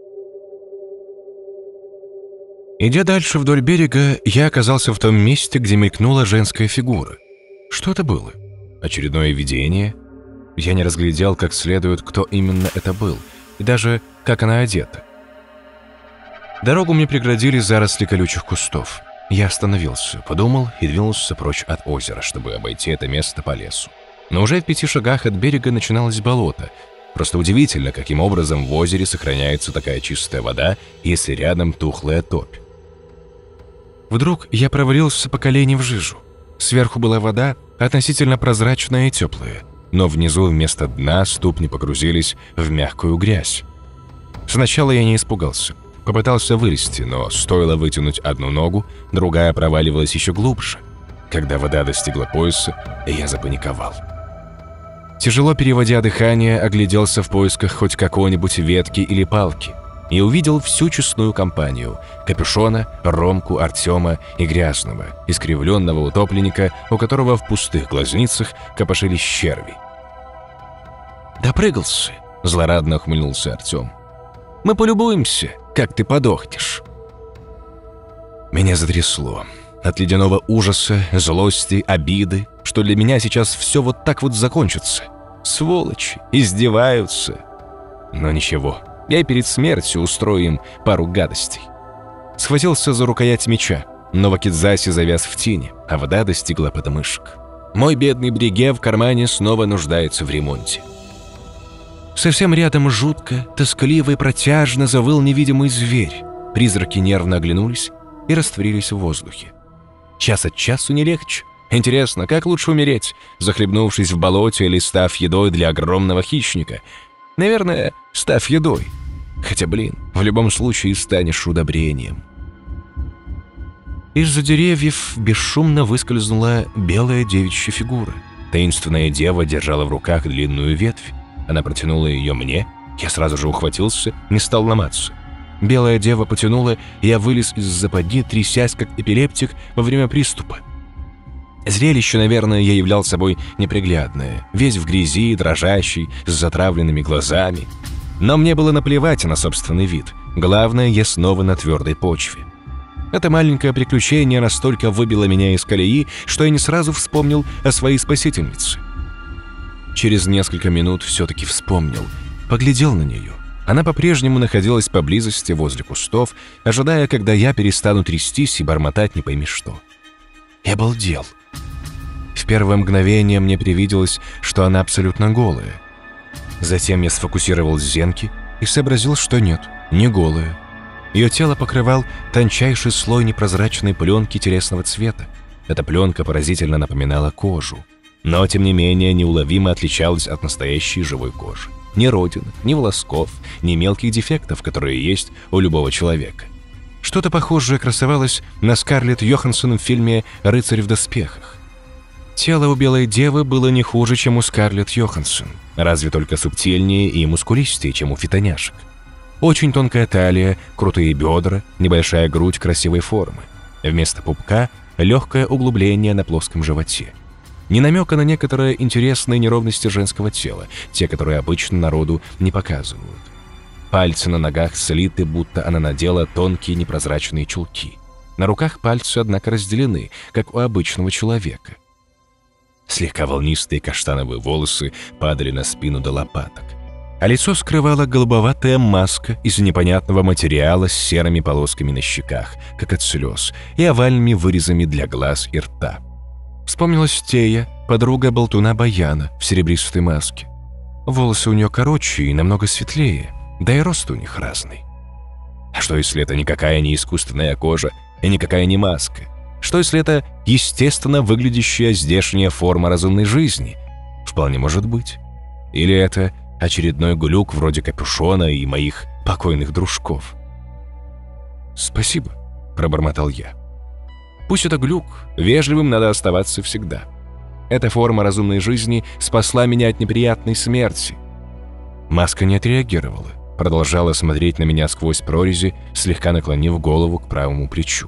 Идя дальше вдоль берега, я оказался в том месте, где мелькнула женская фигура. Что это было? Очередное видение? Я не разглядел как следует, кто именно это был, и даже как она одета. Дорогу мне преградили заросли колючих кустов. Я остановился, подумал и двинулся прочь от озера, чтобы обойти это место по лесу. Но уже в 5 шагах от берега начиналось болото. Просто удивительно, каким образом в озере сохраняется такая чистая вода, если рядом тухлая топь. Вдруг я провалился по колени в жижу. Сверху была вода, относительно прозрачная и теплая, но внизу вместо дна ступни погрузились в мягкую грязь. Сначала я не испугался. Попытался вылезти, но стоило вытянуть одну ногу, другая проваливалась еще глубже. Когда вода достигла пояса, я запаниковал. Тяжело переводя дыхание, огляделся в поисках хоть какой-нибудь ветки или палки и увидел всю честную компанию — Капюшона, Ромку, Артема и Грязного, искривленного утопленника, у которого в пустых глазницах копошились черви. «Допрыгался!» — злорадно ухмыльнулся Артем. «Мы полюбуемся, как ты подохнешь». Меня затрясло. От ледяного ужаса, злости, обиды, что для меня сейчас все вот так вот закончится. Сволочи, издеваются. Но ничего, я и перед смертью устрою им пару гадостей. Схватился за рукоять меча, но Вакидзаси завяз в тени, а вода достигла подмышек. Мой бедный Бриге в кармане снова нуждается в ремонте. Совсем рядом жутко, тоскливо и протяжно завыл невидимый зверь. Призраки нервно оглянулись и растворились в воздухе. Час от часу не легче. Интересно, как лучше умереть, захлебнувшись в болоте или став едой для огромного хищника? Наверное, став едой. Хотя, в любом случае станешь удобрением. Из-за деревьев бесшумно выскользнула белая девичья фигура. Таинственная дева держала в руках длинную ветвь. Она протянула ее мне. Я сразу же ухватился, не стал ломаться. Белая дева потянула, и я вылез из западни, трясясь, как эпилептик во время приступа. Зрелище, наверное, я являл собой неприглядное, весь в грязи, дрожащий, с затравленными глазами. Но мне было наплевать на собственный вид. Главное, я снова на твердой почве. Это маленькое приключение настолько выбило меня из колеи, что я не сразу вспомнил о своей спасительнице. Через несколько минут все-таки вспомнил, поглядел на нее. Она по-прежнему находилась поблизости возле кустов, ожидая, когда я перестану трястись и бормотать не пойми что. Я обалдел. В первое мгновение мне привиделось, что она абсолютно голая. Затем я сфокусировал зенки и сообразил, что нет, не голая. Ее тело покрывал тончайший слой непрозрачной пленки телесного цвета. Эта пленка поразительно напоминала кожу, но, тем не менее, неуловимо отличалась от настоящей живой кожи. Ни родинок, ни волосков, ни мелких дефектов, которые есть у любого человека. Что-то похожее красовалось на Скарлетт Йоханссон в фильме «Рыцарь в доспехах». Тело у белой девы было не хуже, чем у Скарлетт Йоханссон, разве только субтильнее и мускулистее, чем у фитоняшек. Очень тонкая талия, крутые бедра, небольшая грудь красивой формы. Вместо пупка – легкое углубление на плоском животе. Ни намека на некоторые интересные неровности женского тела, те, которые обычно народу не показывают. Пальцы на ногах слиты, будто она надела тонкие непрозрачные чулки. На руках пальцы, однако, разделены, как у обычного человека. Слегка волнистые каштановые волосы падали на спину до лопаток. А лицо скрывала голубоватая маска из непонятного материала с серыми полосками на щеках, как от слез, и овальными вырезами для глаз и рта. Вспомнилась Тея, подруга болтуна Баяна в серебристой маске. Волосы у нее короче и намного светлее, да и рост у них разный. А что, если это никакая не искусственная кожа и никакая не маска? Что, если это естественно выглядящая здешняя форма разумной жизни? Вполне может быть. Или это очередной глюк вроде капюшона и моих покойных дружков. «Спасибо», — пробормотал я. «Пусть это глюк, вежливым надо оставаться всегда. Эта форма разумной жизни спасла меня от неприятной смерти». Маска не отреагировала, продолжала смотреть на меня сквозь прорези, слегка наклонив голову к правому плечу.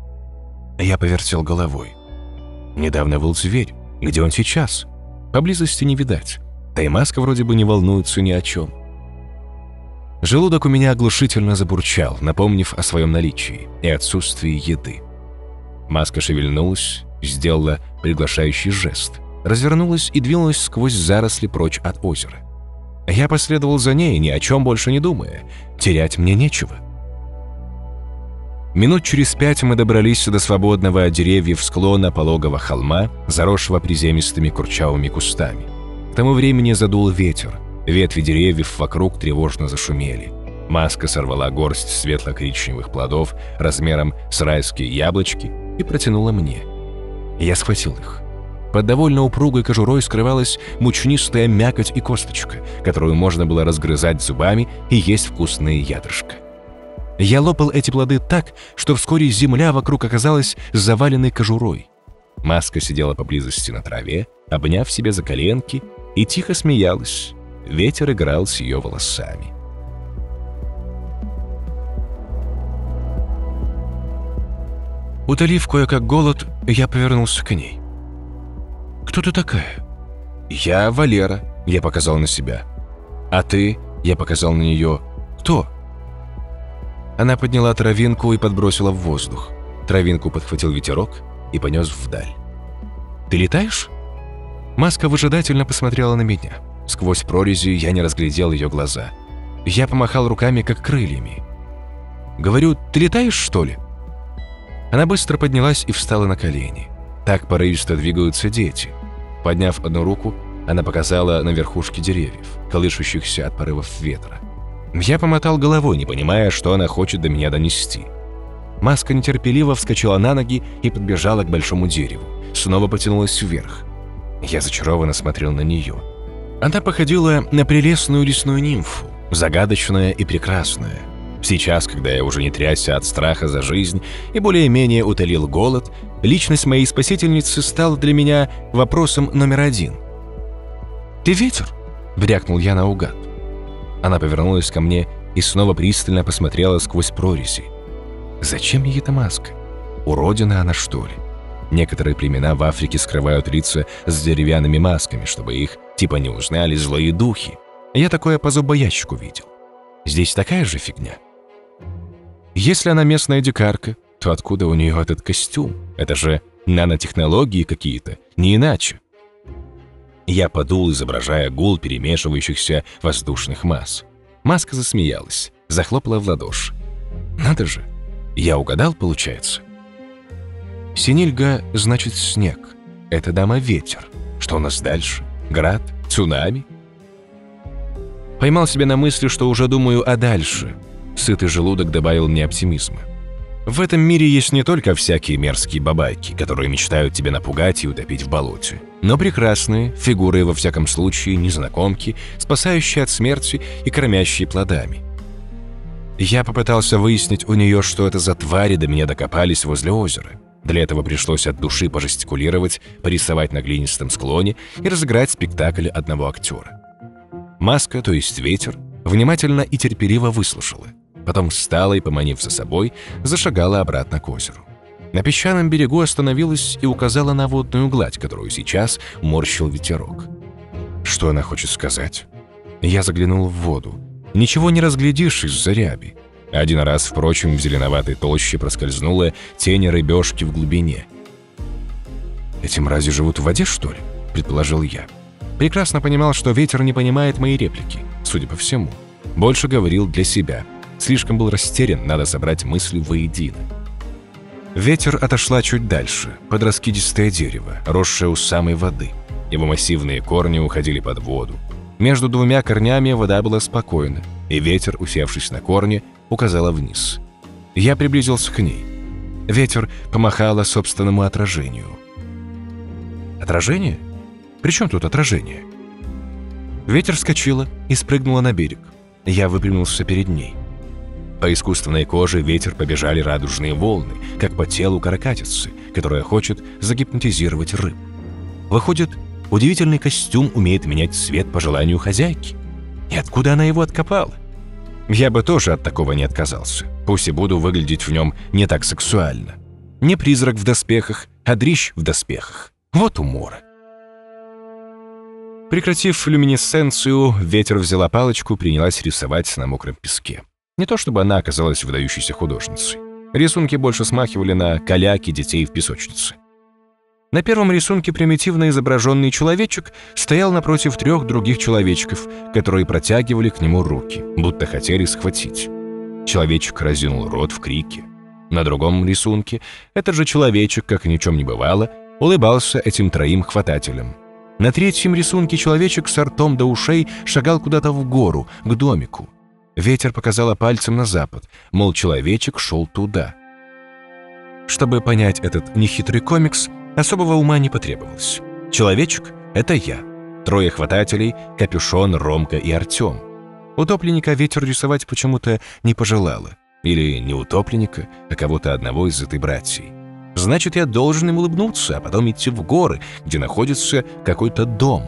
Я повертел головой. Недавно был зверь. Где он сейчас? Поблизости не видать. Да и маска вроде бы не волнуется ни о чем. Желудок у меня оглушительно забурчал, напомнив о своем наличии и отсутствии еды. Маска шевельнулась, сделала приглашающий жест, развернулась и двинулась сквозь заросли прочь от озера. Я последовал за ней, ни о чем больше не думая. Терять мне нечего. Минут через 5 мы добрались до свободного от деревьев склона пологого холма, заросшего приземистыми курчавыми кустами. К тому времени задул ветер. Ветви деревьев вокруг тревожно зашумели. Маска сорвала горсть светло-коричневых плодов размером с райские яблочки и протянула мне. Я схватил их. Под довольно упругой кожурой скрывалась мучнистая мякоть и косточка, которую можно было разгрызать зубами и есть вкусные ядрышко. Я лопал эти плоды так, что вскоре земля вокруг оказалась заваленной кожурой. Маска сидела поблизости на траве, обняв себя за коленки, и тихо смеялась. Ветер играл с ее волосами. Утолив кое-как голод, я повернулся к ней. «Кто ты такая?» «Я Валера», — я показал на себя. «А ты?» — я показал на нее. «Кто?» Она подняла травинку и подбросила в воздух. Травинку подхватил ветерок и понес вдаль. «Ты летаешь?» Маска выжидательно посмотрела на меня. Сквозь прорези я не разглядел ее глаза. Я помахал руками, как крыльями. «Говорю, ты летаешь, что ли?» Она быстро поднялась и встала на колени. Так порывисто двигаются дети. Подняв одну руку, она показала на верхушки деревьев, колышущихся от порывов ветра. Я помотал головой, не понимая, что она хочет до меня донести. Маска нетерпеливо вскочила на ноги и подбежала к большому дереву. Снова потянулась вверх. Я зачарованно смотрел на нее. Она походила на прелестную лесную нимфу, загадочная и прекрасная. Сейчас, когда я уже не трясся от страха за жизнь и более-менее утолил голод, личность моей спасительницы стала для меня вопросом номер один. «Ты ветер?» — брякнул я наугад. Она повернулась ко мне и снова пристально посмотрела сквозь прорези. «Зачем ей эта маска? Уродина она, что ли? Некоторые племена в Африке скрывают лица с деревянными масками, чтобы их типа не узнали злые духи. Я такое по зубоящику видел. Здесь такая же фигня. Если она местная дикарка, то откуда у нее этот костюм? Это же нанотехнологии какие-то, не иначе». Я подул, изображая гул перемешивающихся воздушных масс. Маска засмеялась, захлопала в ладоши. «Надо же, я угадал, получается?» «Синильга значит снег. Это дама ветер. Что у нас дальше? Град? Цунами?» Поймал себя на мысли, что уже думаю о дальше. Сытый желудок добавил мне оптимизма. В этом мире есть не только всякие мерзкие бабайки, которые мечтают тебя напугать и утопить в болоте, но прекрасные, фигуры во всяком случае, незнакомки, спасающие от смерти и кормящие плодами. Я попытался выяснить у нее, что это за твари до меня докопались возле озера. Для этого пришлось от души пожестикулировать, порисовать на глинистом склоне и разыграть спектакль одного актера. Маска, то есть ветер, внимательно и терпеливо выслушала. Потом встала и, поманив за собой, зашагала обратно к озеру. На песчаном берегу остановилась и указала на водную гладь, которую сейчас морщил ветерок. Что она хочет сказать? Я заглянул в воду. Ничего не разглядишь из-за ряби. Один раз, впрочем, в зеленоватой толще проскользнула тень рыбешки в глубине. «Эти мрази живут в воде, что ли?» — предположил я. Прекрасно понимал, что ветер не понимает мои реплики, судя по всему. Больше говорил для себя. Слишком был растерян, надо собрать мысли воедино. Ветер отошла чуть дальше, под раскидистое дерево, росшее у самой воды. Его массивные корни уходили под воду. Между двумя корнями вода была спокойна, и ветер, усевшись на корне, указала вниз. Я приблизился к ней. Ветер помахала собственному отражению. «Отражение? При чем тут отражение?» Ветер вскочила и спрыгнула на берег. Я выпрямился перед ней. По искусственной коже ветер побежали радужные волны, как по телу каракатицы, которая хочет загипнотизировать рыб. Выходит, удивительный костюм умеет менять цвет по желанию хозяйки. И откуда она его откопала? Я бы тоже от такого не отказался, пусть и буду выглядеть в нем не так сексуально. Не призрак в доспехах, а дрищ в доспехах. Вот умора. Прекратив люминесценцию, ветер взяла палочку и принялась рисовать на мокром песке. Не то чтобы она оказалась выдающейся художницей. Рисунки больше смахивали на каляки детей в песочнице. На первом рисунке примитивно изображенный человечек стоял напротив 3 других человечков, которые протягивали к нему руки, будто хотели схватить. Человечек разинул рот в крике. На другом рисунке этот же человечек, как ни в чем не бывало, улыбался этим 3 хватателям. На 3-м рисунке человечек с ртом до ушей шагал куда-то в гору, к домику. Ветер показала пальцем на запад, мол, человечек шел туда. Чтобы понять этот нехитрый комикс, особого ума не потребовалось. Человечек — это я. 3 хватателей — Капюшон, Ромка и Артем. Утопленника ветер рисовать почему-то не пожелала. Или не утопленника, а кого-то одного из этой братьей. Значит, я должен им улыбнуться, а потом идти в горы, где находится какой-то дом.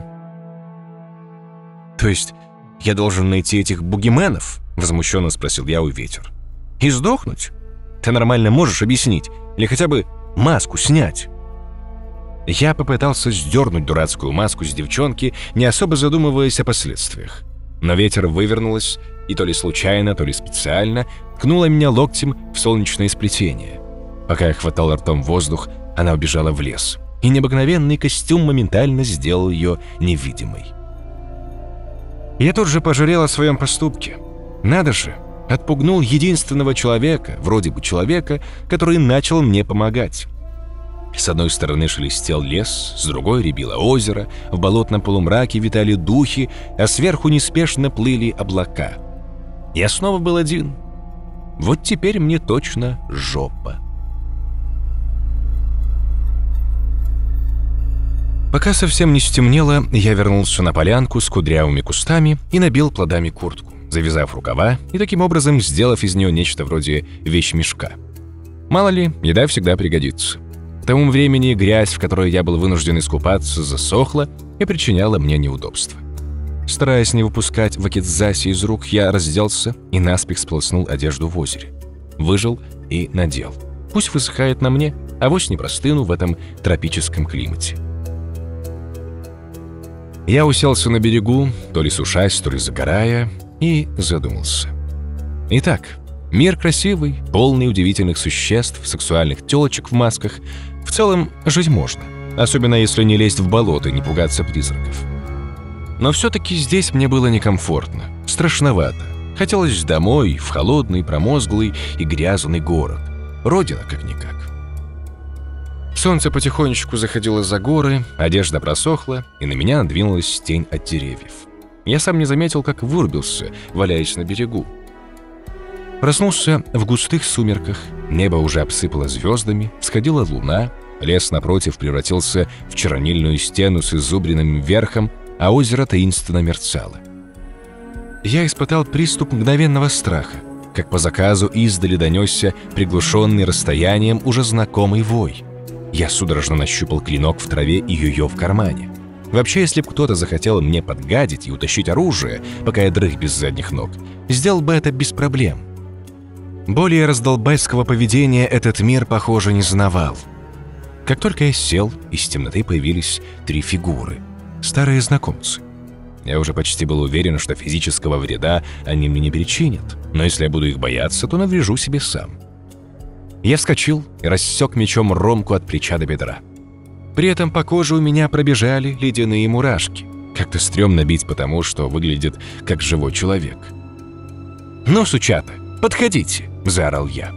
То есть я должен найти этих бугименов? Возмущенно спросил я у ветер. И сдохнуть? Ты нормально можешь объяснить? Или хотя бы маску снять? Я попытался сдернуть дурацкую маску с девчонки, не особо задумываясь о последствиях. Но ветер вывернулась, и то ли случайно, то ли специально ткнула меня локтем в солнечное сплетение. Пока я хватал ртом воздух, она убежала в лес, и необыкновенный костюм моментально сделал ее невидимой. Я тут же пожалел о своем поступке. Надо же, отпугнул единственного человека, вроде бы человека, который начал мне помогать. С одной стороны шелестел лес, с другой рябило озеро, в болотном полумраке витали духи, а сверху неспешно плыли облака. Я снова был один. Вот теперь мне точно жопа. Пока совсем не стемнело, я вернулся на полянку с кудрявыми кустами и набил плодами куртку. завязав рукава и таким образом сделав из нее нечто вроде вещмешка. Мало ли, еда всегда пригодится. К тому времени грязь, в которой я был вынужден искупаться, засохла и причиняла мне неудобства. Стараясь не выпускать вакидзаси из рук, я разделся и наспех сполоснул одежду в озере. Выжал и надел. Пусть высыхает на мне, авось не простыну в этом тропическом климате. Я уселся на берегу, то ли сушась, то ли загорая, и задумался. Итак, мир красивый, полный удивительных существ, сексуальных тёлочек в масках. В целом, жить можно, особенно если не лезть в болото и не пугаться призраков. Но все-таки здесь мне было некомфортно, страшновато. Хотелось домой, в холодный, промозглый и грязный город. Родина, как-никак. Солнце потихонечку заходило за горы, одежда просохла, и на меня надвинулась тень от деревьев. Я сам не заметил, как вырубился, валяясь на берегу. Проснулся в густых сумерках, небо уже обсыпало звездами, всходила луна, лес напротив превратился в чернильную стену с изубренным верхом, а озеро таинственно мерцало. Я испытал приступ мгновенного страха, как по заказу издали донесся приглушенный расстоянием уже знакомый вой. Я судорожно нащупал клинок в траве и йо-йо в кармане. Вообще, если бы кто-то захотел мне подгадить и утащить оружие, пока я дрых без задних ног, сделал бы это без проблем. Более раздолбайского поведения этот мир, похоже, не знавал. Как только я сел, из темноты появились 3 фигуры. Старые знакомцы. Я уже почти был уверен, что физического вреда они мне не причинят, но если я буду их бояться, то наврежу себе сам. Я вскочил и рассек мечом Ромку от плеча до бедра. При этом по коже у меня пробежали ледяные мурашки. Как-то стрёмно бить потому, что выглядит как живой человек. «Ну, сучата, подходите!» – заорал я.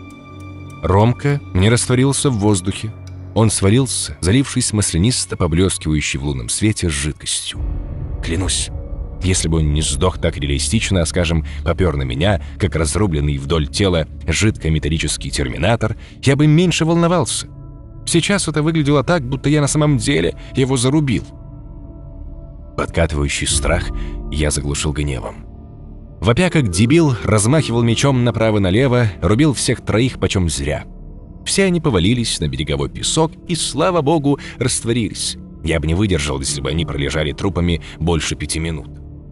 Ромка не растворился в воздухе. Он сварился, залившись маслянисто поблескивающей в лунном свете жидкостью. Клянусь, если бы он не сдох так реалистично, а, скажем, попер на меня, как разрубленный вдоль тела жидкометаллический терминатор, я бы меньше волновался. Сейчас это выглядело так, будто я на самом деле его зарубил. Подкатывающий страх я заглушил гневом. Вопя как дебил, размахивал мечом направо-налево, рубил всех 3 почем зря. Все они повалились на береговой песок и, слава богу, растворились. Я бы не выдержал, если бы они пролежали трупами больше 5 минут.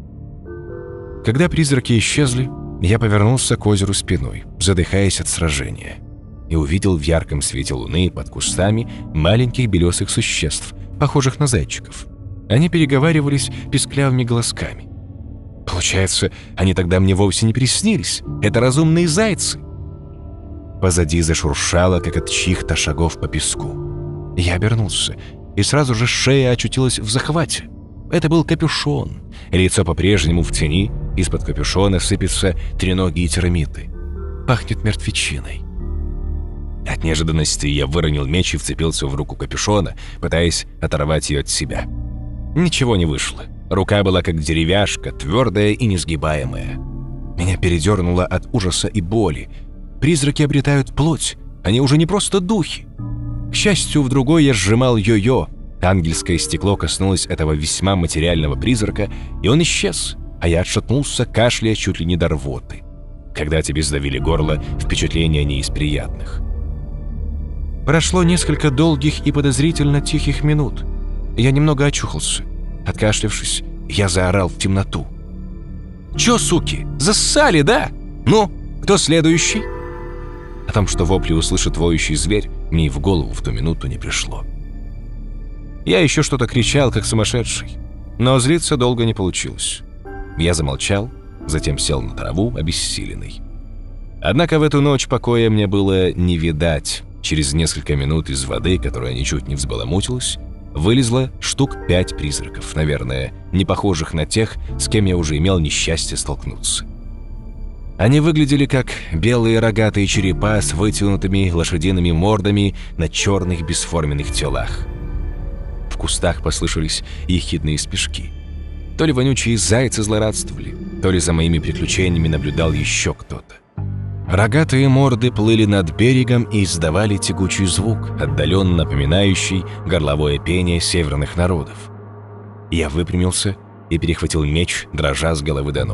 Когда призраки исчезли, я повернулся к озеру спиной, задыхаясь от сражения, и увидел в ярком свете луны под кустами маленьких белесых существ, похожих на зайчиков. Они переговаривались писклявыми голосками. Получается, они тогда мне вовсе не приснились. Это разумные зайцы. Позади зашуршало, как от чьих-то шагов по песку. Я обернулся, и сразу же шея очутилась в захвате. Это был капюшон. Лицо по-прежнему в тени, из-под капюшона сыпятся треногие термиты. Пахнет мертвечиной. От неожиданности я выронил меч и вцепился в руку капюшона, пытаясь оторвать ее от себя. Ничего не вышло. Рука была как деревяшка, твердая и несгибаемая. Меня передернуло от ужаса и боли. Призраки обретают плоть, они уже не просто духи. К счастью, в другой я сжимал йо-йо. Ангельское стекло коснулось этого весьма материального призрака, и он исчез, а я отшатнулся, кашляя чуть ли не до рвоты. Когда тебе сдавили горло, впечатление не из приятных. Прошло несколько долгих и подозрительно тихих минут. Я немного очухался. Откашлявшись, я заорал в темноту. «Чё, суки, зассали, да? Ну, кто следующий?» О том, что вопли услышит воющий зверь, мне и в голову в ту минуту не пришло. Я еще что-то кричал, как сумасшедший, но злиться долго не получилось. Я замолчал, затем сел на траву, обессиленный. Однако в эту ночь покоя мне было не видать. Через несколько минут из воды, которая ничуть не взбаламутилась, вылезло штук 5 призраков, наверное, не похожих на тех, с кем я уже имел несчастье столкнуться. Они выглядели как белые рогатые черепа с вытянутыми лошадиными мордами на черных бесформенных телах. В кустах послышались ехидные спешки. То ли вонючие зайцы злорадствовали, то ли за моими приключениями наблюдал еще кто-то. Рогатые морды плыли над берегом и издавали тягучий звук, отдаленно напоминающий горловое пение северных народов. Я выпрямился и перехватил меч, дрожа с головы до ног.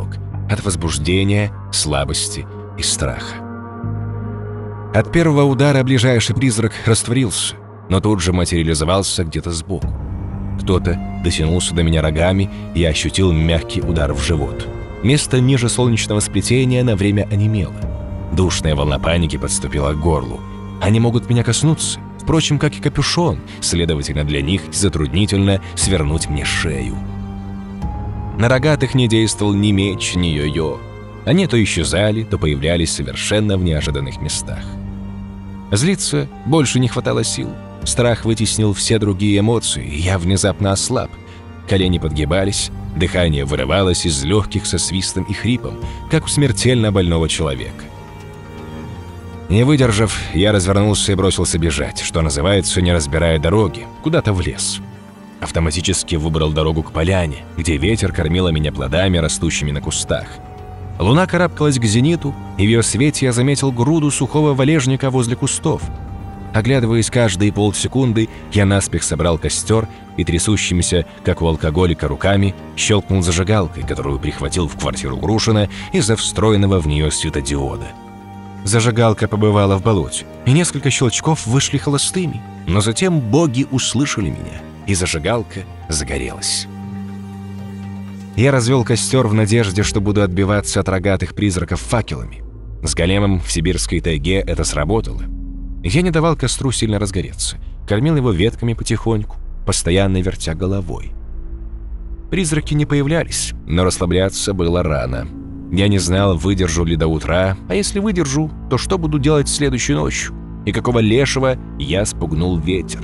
от возбуждения, слабости и страха. От первого удара ближайший призрак растворился, но тут же материализовался где-то сбоку. Кто-то дотянулся до меня рогами, и я ощутил мягкий удар в живот. Место ниже солнечного сплетения на время онемело. Душная волна паники подступила к горлу. Они могут меня коснуться, впрочем, как и капюшон, следовательно, для них затруднительно свернуть мне шею. На рогатых не действовал ни меч, ни йо-йо. Они то исчезали, то появлялись совершенно в неожиданных местах. Злиться больше не хватало сил. Страх вытеснил все другие эмоции, и я внезапно ослаб. Колени подгибались, дыхание вырывалось из легких со свистом и хрипом, как у смертельно больного человека. Не выдержав, я развернулся и бросился бежать, что называется, не разбирая дороги, куда-то в лес. Автоматически выбрал дорогу к поляне, где ветер кормила меня плодами, растущими на кустах. Луна карабкалась к зениту, и в ее свете я заметил груду сухого валежника возле кустов. Оглядываясь каждые полсекунды, я наспех собрал костер и трясущимися, как у алкоголика, руками щелкнул зажигалкой, которую прихватил в квартиру Грушина из-за встроенного в нее светодиода. Зажигалка побывала в болоте, и несколько щелчков вышли холостыми, но затем боги услышали меня, и зажигалка загорелась. Я развел костер в надежде, что буду отбиваться от рогатых призраков факелами. С големом в сибирской тайге это сработало. Я не давал костру сильно разгореться, кормил его ветками потихоньку, постоянно вертя головой. Призраки не появлялись, но расслабляться было рано. Я не знал, выдержу ли до утра, а если выдержу, то что буду делать следующей ночью? И какого лешего я спугнул ветер?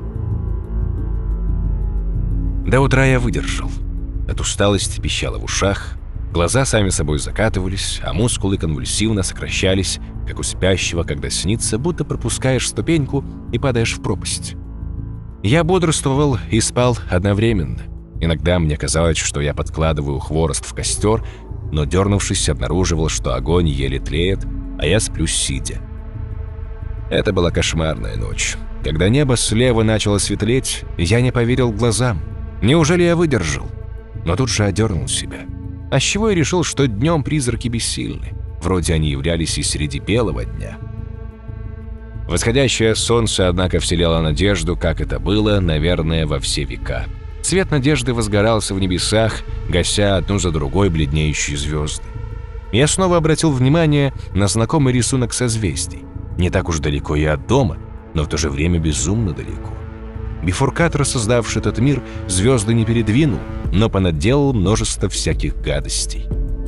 До утра я выдержал. От усталости пищало в ушах, глаза сами собой закатывались, а мускулы конвульсивно сокращались, как у спящего, когда снится, будто пропускаешь ступеньку и падаешь в пропасть. Я бодрствовал и спал одновременно. Иногда мне казалось, что я подкладываю хворост в костер, но, дернувшись, обнаруживал, что огонь еле тлеет, а я сплю сидя. Это была кошмарная ночь. Когда небо слева начало светлеть, я не поверил глазам. Неужели я выдержал? Но тут же одернул себя. А с чего я решил, что днем призраки бессильны? Вроде они являлись и среди белого дня. Восходящее солнце, однако, вселяло надежду, как это было, наверное, во все века. Свет надежды возгорался в небесах, гася одну за другой бледнеющие звезды. Я снова обратил внимание на знакомый рисунок созвездий. Не так уж далеко и от дома, но в то же время безумно далеко. Бифуркатор, создавший этот мир, звезды не передвинул, но понаделал множество всяких гадостей.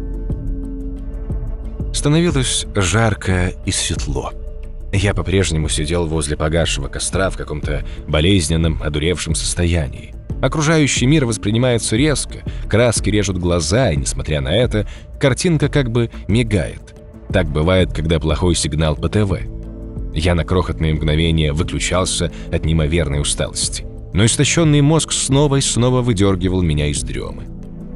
Становилось жарко и светло. Я по-прежнему сидел возле погасшего костра в каком-то болезненном, одуревшем состоянии. Окружающий мир воспринимается резко, краски режут глаза, и, несмотря на это, картинка как бы мигает. Так бывает, когда плохой сигнал по ТВ. Я на крохотные мгновения выключался от неимоверной усталости, но истощенный мозг снова и снова выдергивал меня из дремы.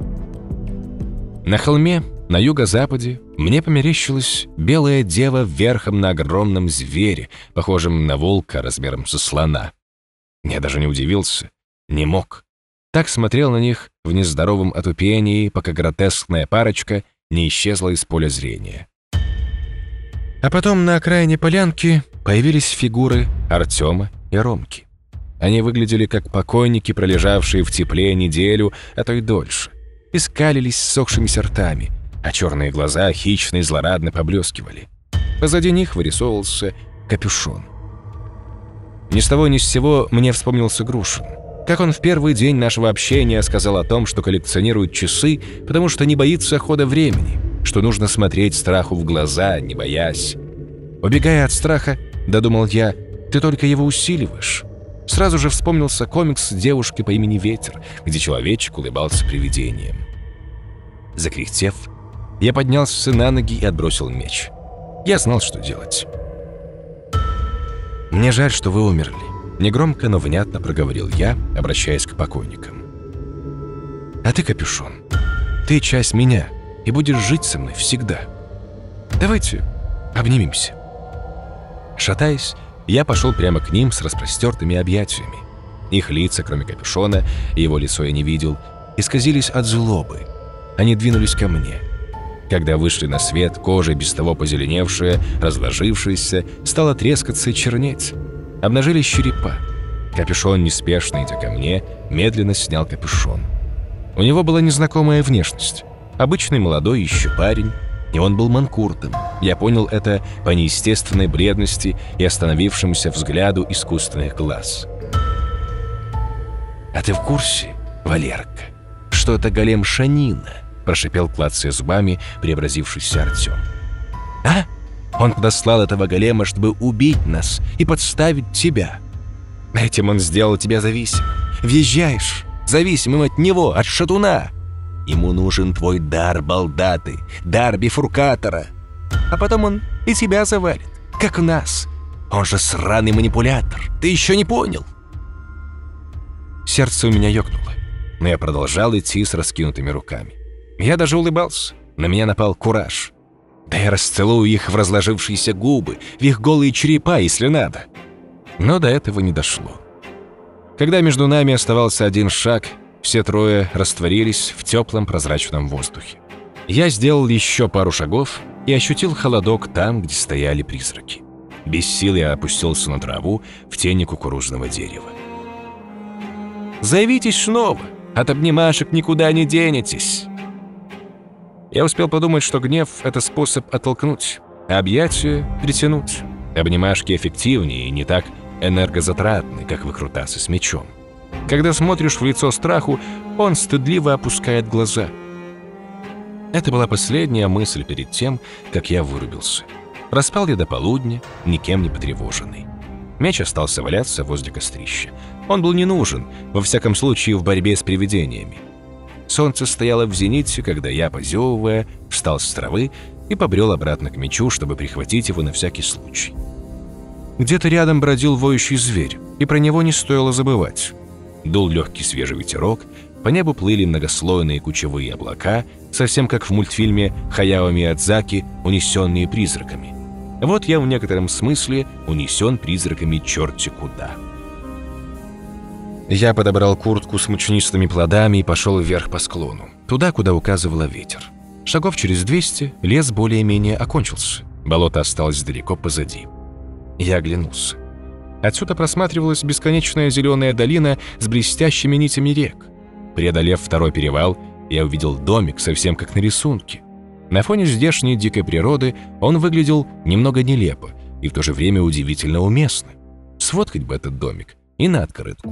На холме, на юго-западе, мне померещилась белая дева верхом на огромном звере, похожем на волка размером со слона. Я даже не удивился. Не мог. Так смотрел на них в нездоровом отупении, пока гротескная парочка не исчезла из поля зрения. А потом на окраине полянки появились фигуры Артема и Ромки. Они выглядели как покойники, пролежавшие в тепле неделю, а то и дольше, и скалились ссохшимися ртами, а черные глаза хищно и злорадно поблескивали. Позади них вырисовывался капюшон. Ни с того ни с сего мне вспомнился Грушин. Как он в первый день нашего общения сказал о том, что коллекционирует часы, потому что не боится хода времени, что нужно смотреть страху в глаза, не боясь. Убегая от страха, додумал я, ты только его усиливаешь. Сразу же вспомнился комикс девушки по имени Ветер, где человечек улыбался привидением. Закряхтев, я поднялся на ноги и отбросил меч. Я знал, что делать. «Мне жаль, что вы умерли», — негромко, но внятно проговорил я, обращаясь к покойникам. «А ты, капюшон, ты часть меня и будешь жить со мной всегда. Давайте обнимемся». Шатаясь, я пошел прямо к ним с распростертыми объятиями. Их лица, кроме капюшона, его лицо я не видел, исказились от злобы. Они двинулись ко мне. Когда вышли на свет, кожа, без того позеленевшая, разложившаяся, стала трескаться и чернеть. Обнажились черепа. Капюшон, неспешно идя ко мне, медленно снял капюшон. У него была незнакомая внешность. Обычный молодой еще парень, и он был манкуртом. Я понял это по неестественной бледности и остановившемуся взгляду искусственных глаз. «А ты в курсе, Валерка, что это голем Шанина?» — прошипел, клацая зубами, преобразившийся Артем. «А? Он подослал этого голема, чтобы убить нас и подставить тебя. Этим он сделал тебя зависимым. Въезжаешь, зависимым от него, от шатуна. Ему нужен твой дар балдаты, дар бифуркатора. А потом он и тебя завалит, как нас. Он же сраный манипулятор, ты еще не понял?» Сердце у меня ёкнуло, но я продолжал идти с раскинутыми руками. Я даже улыбался, на меня напал кураж. Да я расцелую их в разложившиеся губы, в их голые черепа, если надо. Но до этого не дошло. Когда между нами оставался один шаг, все трое растворились в теплом прозрачном воздухе. Я сделал еще пару шагов и ощутил холодок там, где стояли призраки. Без сил я опустился на траву в тени кукурузного дерева. «Зовитесь снова, от обнимашек никуда не денетесь!» Я успел подумать, что гнев — это способ оттолкнуть, а объятия — притянуть. Обнимашки эффективнее и не так энергозатратны, как выкрутасы с мечом. Когда смотришь в лицо страху, он стыдливо опускает глаза. Это была последняя мысль перед тем, как я вырубился. Проспал я до полудня, никем не потревоженный. Меч остался валяться возле кострища. Он был не нужен, во всяком случае, в борьбе с привидениями. Солнце стояло в зените, когда я, позевывая, встал с травы и побрел обратно к мечу, чтобы прихватить его на всякий случай. Где-то рядом бродил воющий зверь, и про него не стоило забывать. Дул легкий свежий ветерок, по небу плыли многослойные кучевые облака, совсем как в мультфильме Хаяо Миядзаки «Унесенные призраками». Вот я в некотором смысле унесен призраками черти куда. Я подобрал куртку с мучнистыми плодами и пошел вверх по склону, туда, куда указывал ветер. Шагов через 200 лес более-менее окончился, болото осталось далеко позади. Я оглянулся. Отсюда просматривалась бесконечная зеленая долина с блестящими нитями рек. Преодолев второй перевал, я увидел домик, совсем как на рисунке. На фоне здешней дикой природы он выглядел немного нелепо и в то же время удивительно уместно. Сфоткать бы этот домик и на открытку.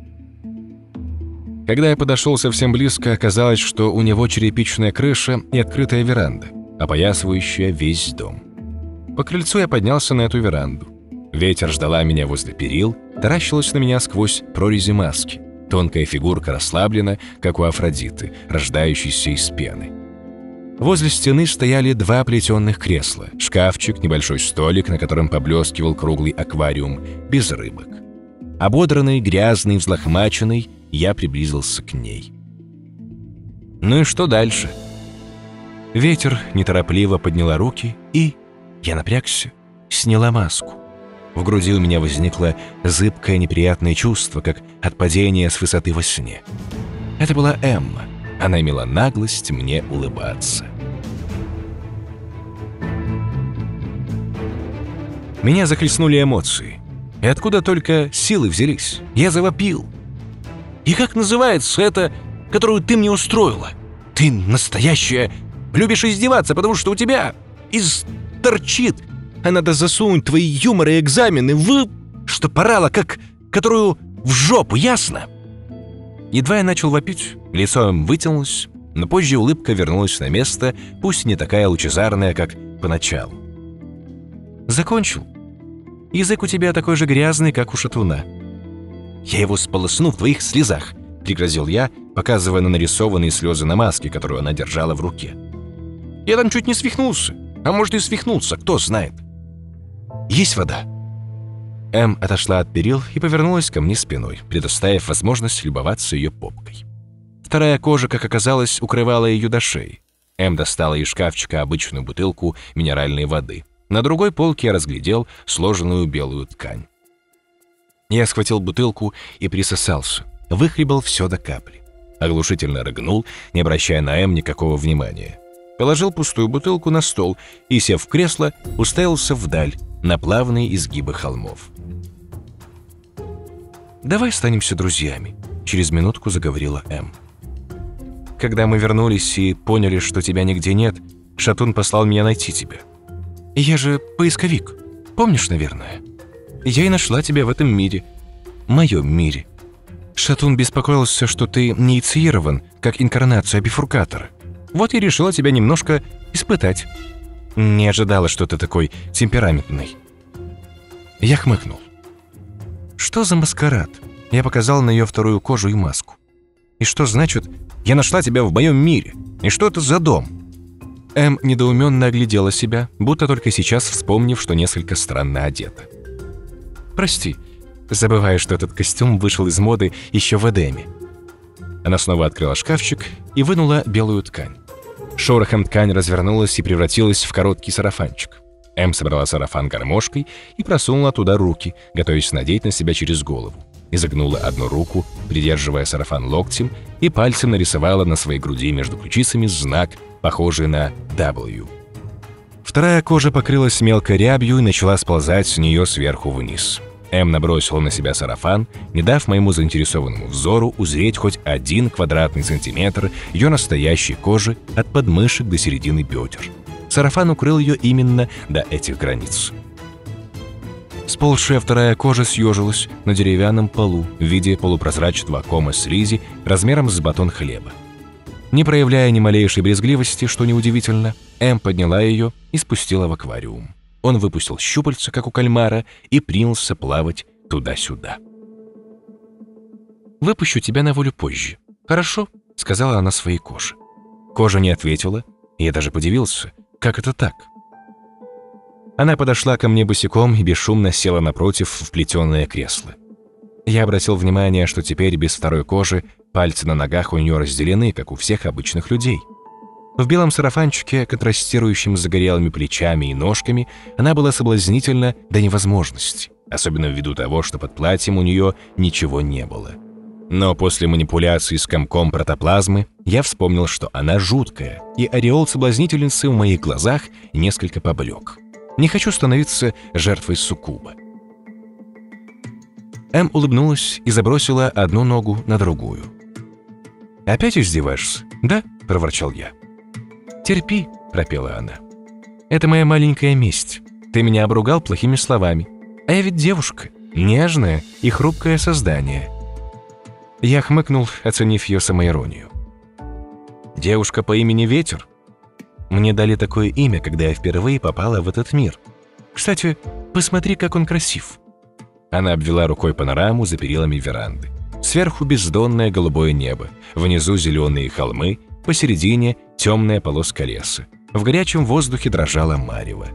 Когда я подошел совсем близко, оказалось, что у него черепичная крыша и открытая веранда, опоясывающая весь дом. По крыльцу я поднялся на эту веранду. Ветер ждала меня возле перил, таращилась на меня сквозь прорези маски. Тонкая фигурка расслаблена, как у Афродиты, рождающейся из пены. Возле стены стояли 2 плетеных кресла, шкафчик, небольшой столик, на котором поблескивал круглый аквариум, без рыбок. Ободранный, грязный, взлохмаченный, я приблизился к ней. Ну и что дальше? Ветер неторопливо подняла руки, и я напрягся, сняла маску. В груди у меня возникло зыбкое неприятное чувство, как от падения с высоты во сне. Это была Эмма. Она имела наглость мне улыбаться. Меня захлестнули эмоции. И откуда только силы взялись? Я завопил. «И как называется это, которую ты мне устроила? Ты настоящая. Любишь издеваться, потому что у тебя торчит. А надо засунуть твои юморы и экзамены в... что порала, как... которую в жопу, ясно?» Едва я начал вопить, лицо вытянулось, но позже улыбка вернулась на место, пусть не такая лучезарная, как поначалу. «Закончил. Язык у тебя такой же грязный, как у шатуна. Я его сполосну в твоих слезах», — пригрозил я, показывая на нарисованные слезы на маске, которую она держала в руке. «Я там чуть не свихнулся. А может и свихнулся, кто знает. Есть вода?» Эм отошла от перил и повернулась ко мне спиной, предоставив возможность любоваться ее попкой. Вторая кожа, как оказалось, укрывала ее до шеи. Эм достала из шкафчика обычную бутылку минеральной воды. На другой полке я разглядел сложенную белую ткань. Я схватил бутылку и присосался, выхлебал все до капли. Оглушительно рыгнул, не обращая на Эм никакого внимания. положил пустую бутылку на стол и, сев в кресло, уставился вдаль, на плавные изгибы холмов. «Давай станемся друзьями», — через минутку заговорила М. «Когда мы вернулись и поняли, что тебя нигде нет, Шатун послал меня найти тебя. Я же поисковик, помнишь, наверное? Я и нашла тебя в этом мире, моем мире. Шатун беспокоился, что ты не инициирован, как инкарнация бифуркатора. Вот и решила тебя немножко испытать. Не ожидала, что ты такой темпераментный». Я хмыкнул. «Что за маскарад?» Я показал на ее вторую кожу и маску. «И что значит, я нашла тебя в моем мире? И что это за дом?» М недоуменно оглядела себя, будто только сейчас вспомнив, что несколько странно одета. «Прости, забываю, что этот костюм вышел из моды еще в Эдеме». Она снова открыла шкафчик и вынула белую ткань. Шорохом ткань развернулась и превратилась в короткий сарафанчик. М собрала сарафан гармошкой и просунула туда руки, готовясь надеть на себя через голову. Изогнула одну руку, придерживая сарафан локтем, и пальцем нарисовала на своей груди между ключицами знак, похожий на W. Вторая кожа покрылась мелкой рябью и начала сползать с нее сверху вниз. М набросила на себя сарафан, не дав моему заинтересованному взору узреть хоть 1 квадратный сантиметр ее настоящей кожи от подмышек до середины бедер. Сарафан укрыл ее именно до этих границ. Сползшая вторая кожа съежилась на деревянном полу в виде полупрозрачного кома слизи размером с батон хлеба. Не проявляя ни малейшей брезгливости, что неудивительно, М подняла ее и спустила в аквариум. Он выпустил щупальца, как у кальмара, и принялся плавать туда-сюда. «Выпущу тебя на волю позже. Хорошо?» — сказала она своей коже. Кожа не ответила, и я даже подивился, как это так. Она подошла ко мне босиком и бесшумно села напротив в плетеное кресло. Я обратил внимание, что теперь без второй кожи пальцы на ногах у нее разделены, как у всех обычных людей. В белом сарафанчике, контрастирующем с загорелыми плечами и ножками, она была соблазнительна до невозможности, особенно ввиду того, что под платьем у нее ничего не было. Но после манипуляции с комком протоплазмы я вспомнил, что она жуткая, и ореол соблазнительницы в моих глазах несколько поблек. Не хочу становиться жертвой суккуба. М улыбнулась и забросила одну ногу на другую. «Опять издеваешься, да?» — проворчал я. «Терпи», — пропела она. «Это моя маленькая месть. Ты меня обругал плохими словами. А я ведь девушка, нежное и хрупкое создание». Я хмыкнул, оценив ее самоиронию. «Девушка по имени Ветер? Мне дали такое имя, когда я впервые попала в этот мир. Кстати, посмотри, как он красив». Она обвела рукой панораму за перилами веранды. Сверху бездонное голубое небо, внизу зеленые холмы, посередине темная полоска леса. В горячем воздухе дрожала марево.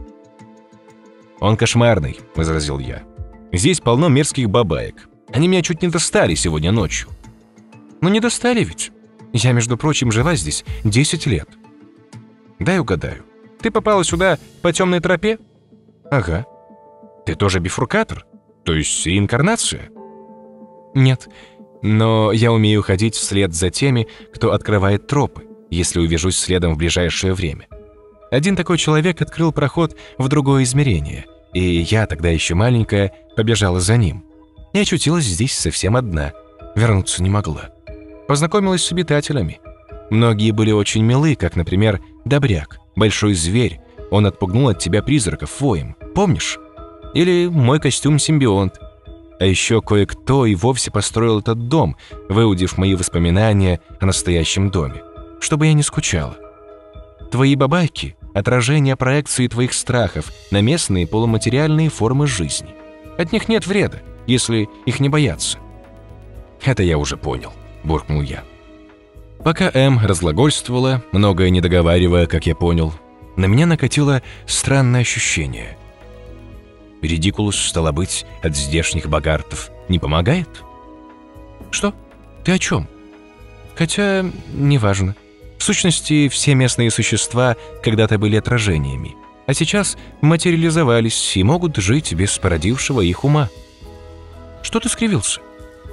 «Он кошмарный», — возразил я. «Здесь полно мерзких бабаек. Они меня чуть не достали сегодня ночью». «Ну не достали ведь. Я, между прочим, жила здесь 10 лет. Дай угадаю. Ты попала сюда по темной тропе?» «Ага». «Ты тоже бифуркатор? То есть реинкарнация?» «Нет, но я умею ходить вслед за теми, кто открывает тропы, если увижусь следом в ближайшее время. Один такой человек открыл проход в другое измерение, и я, тогда еще маленькая, побежала за ним. И очутилась здесь совсем одна, вернуться не могла. Познакомилась с обитателями. Многие были очень милы, как, например, Добряк, большой зверь. Он отпугнул от тебя призраков воем, помнишь? Или мой костюм-симбионт. А еще кое-кто и вовсе построил этот дом, выудив мои воспоминания о настоящем доме, чтобы я не скучала. Твои бабайки — отражение проекции твоих страхов на местные полуматериальные формы жизни. От них нет вреда, если их не бояться». «Это я уже понял», — буркнул я. Пока М разглагольствовала, многое не договаривая, как я понял, на меня накатило странное ощущение. Редикулус, стало быть, от здешних богартов не помогает? «Что? Ты о чем?» «Хотя, неважно. В сущности, все местные существа когда-то были отражениями, а сейчас материализовались и могут жить без породившего их ума». «Что ты скривился?»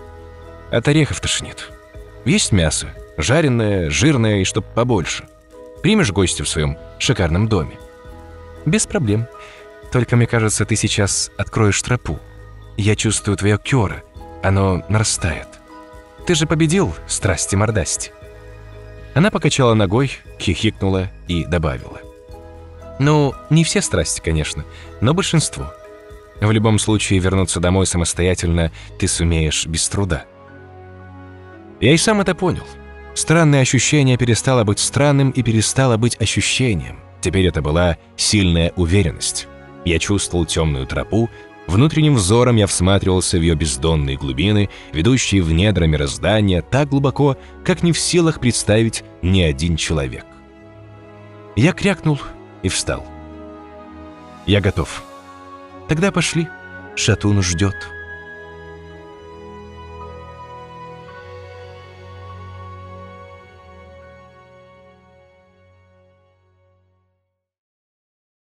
«От орехов тошнит. Есть мясо, жареное, жирное и чтоб побольше. Примешь гостя в своем шикарном доме?» «Без проблем. Только мне кажется, ты сейчас откроешь тропу. Я чувствую твое кёра. Оно нарастает. Ты же победил страсти-мордасти». Она покачала ногой, хихикнула и добавила: «Ну, не все страсти, конечно, но большинство. В любом случае, вернуться домой самостоятельно ты сумеешь без труда». Я и сам это понял. Странное ощущение перестало быть странным и перестало быть ощущением. Теперь это была сильная уверенность. Я чувствовал темную тропу, внутренним взором я всматривался в ее бездонные глубины, ведущие в недра мироздания так глубоко, как не в силах представить ни один человек. Я крякнул и встал. «Я готов». «Тогда пошли. Шатун ждет».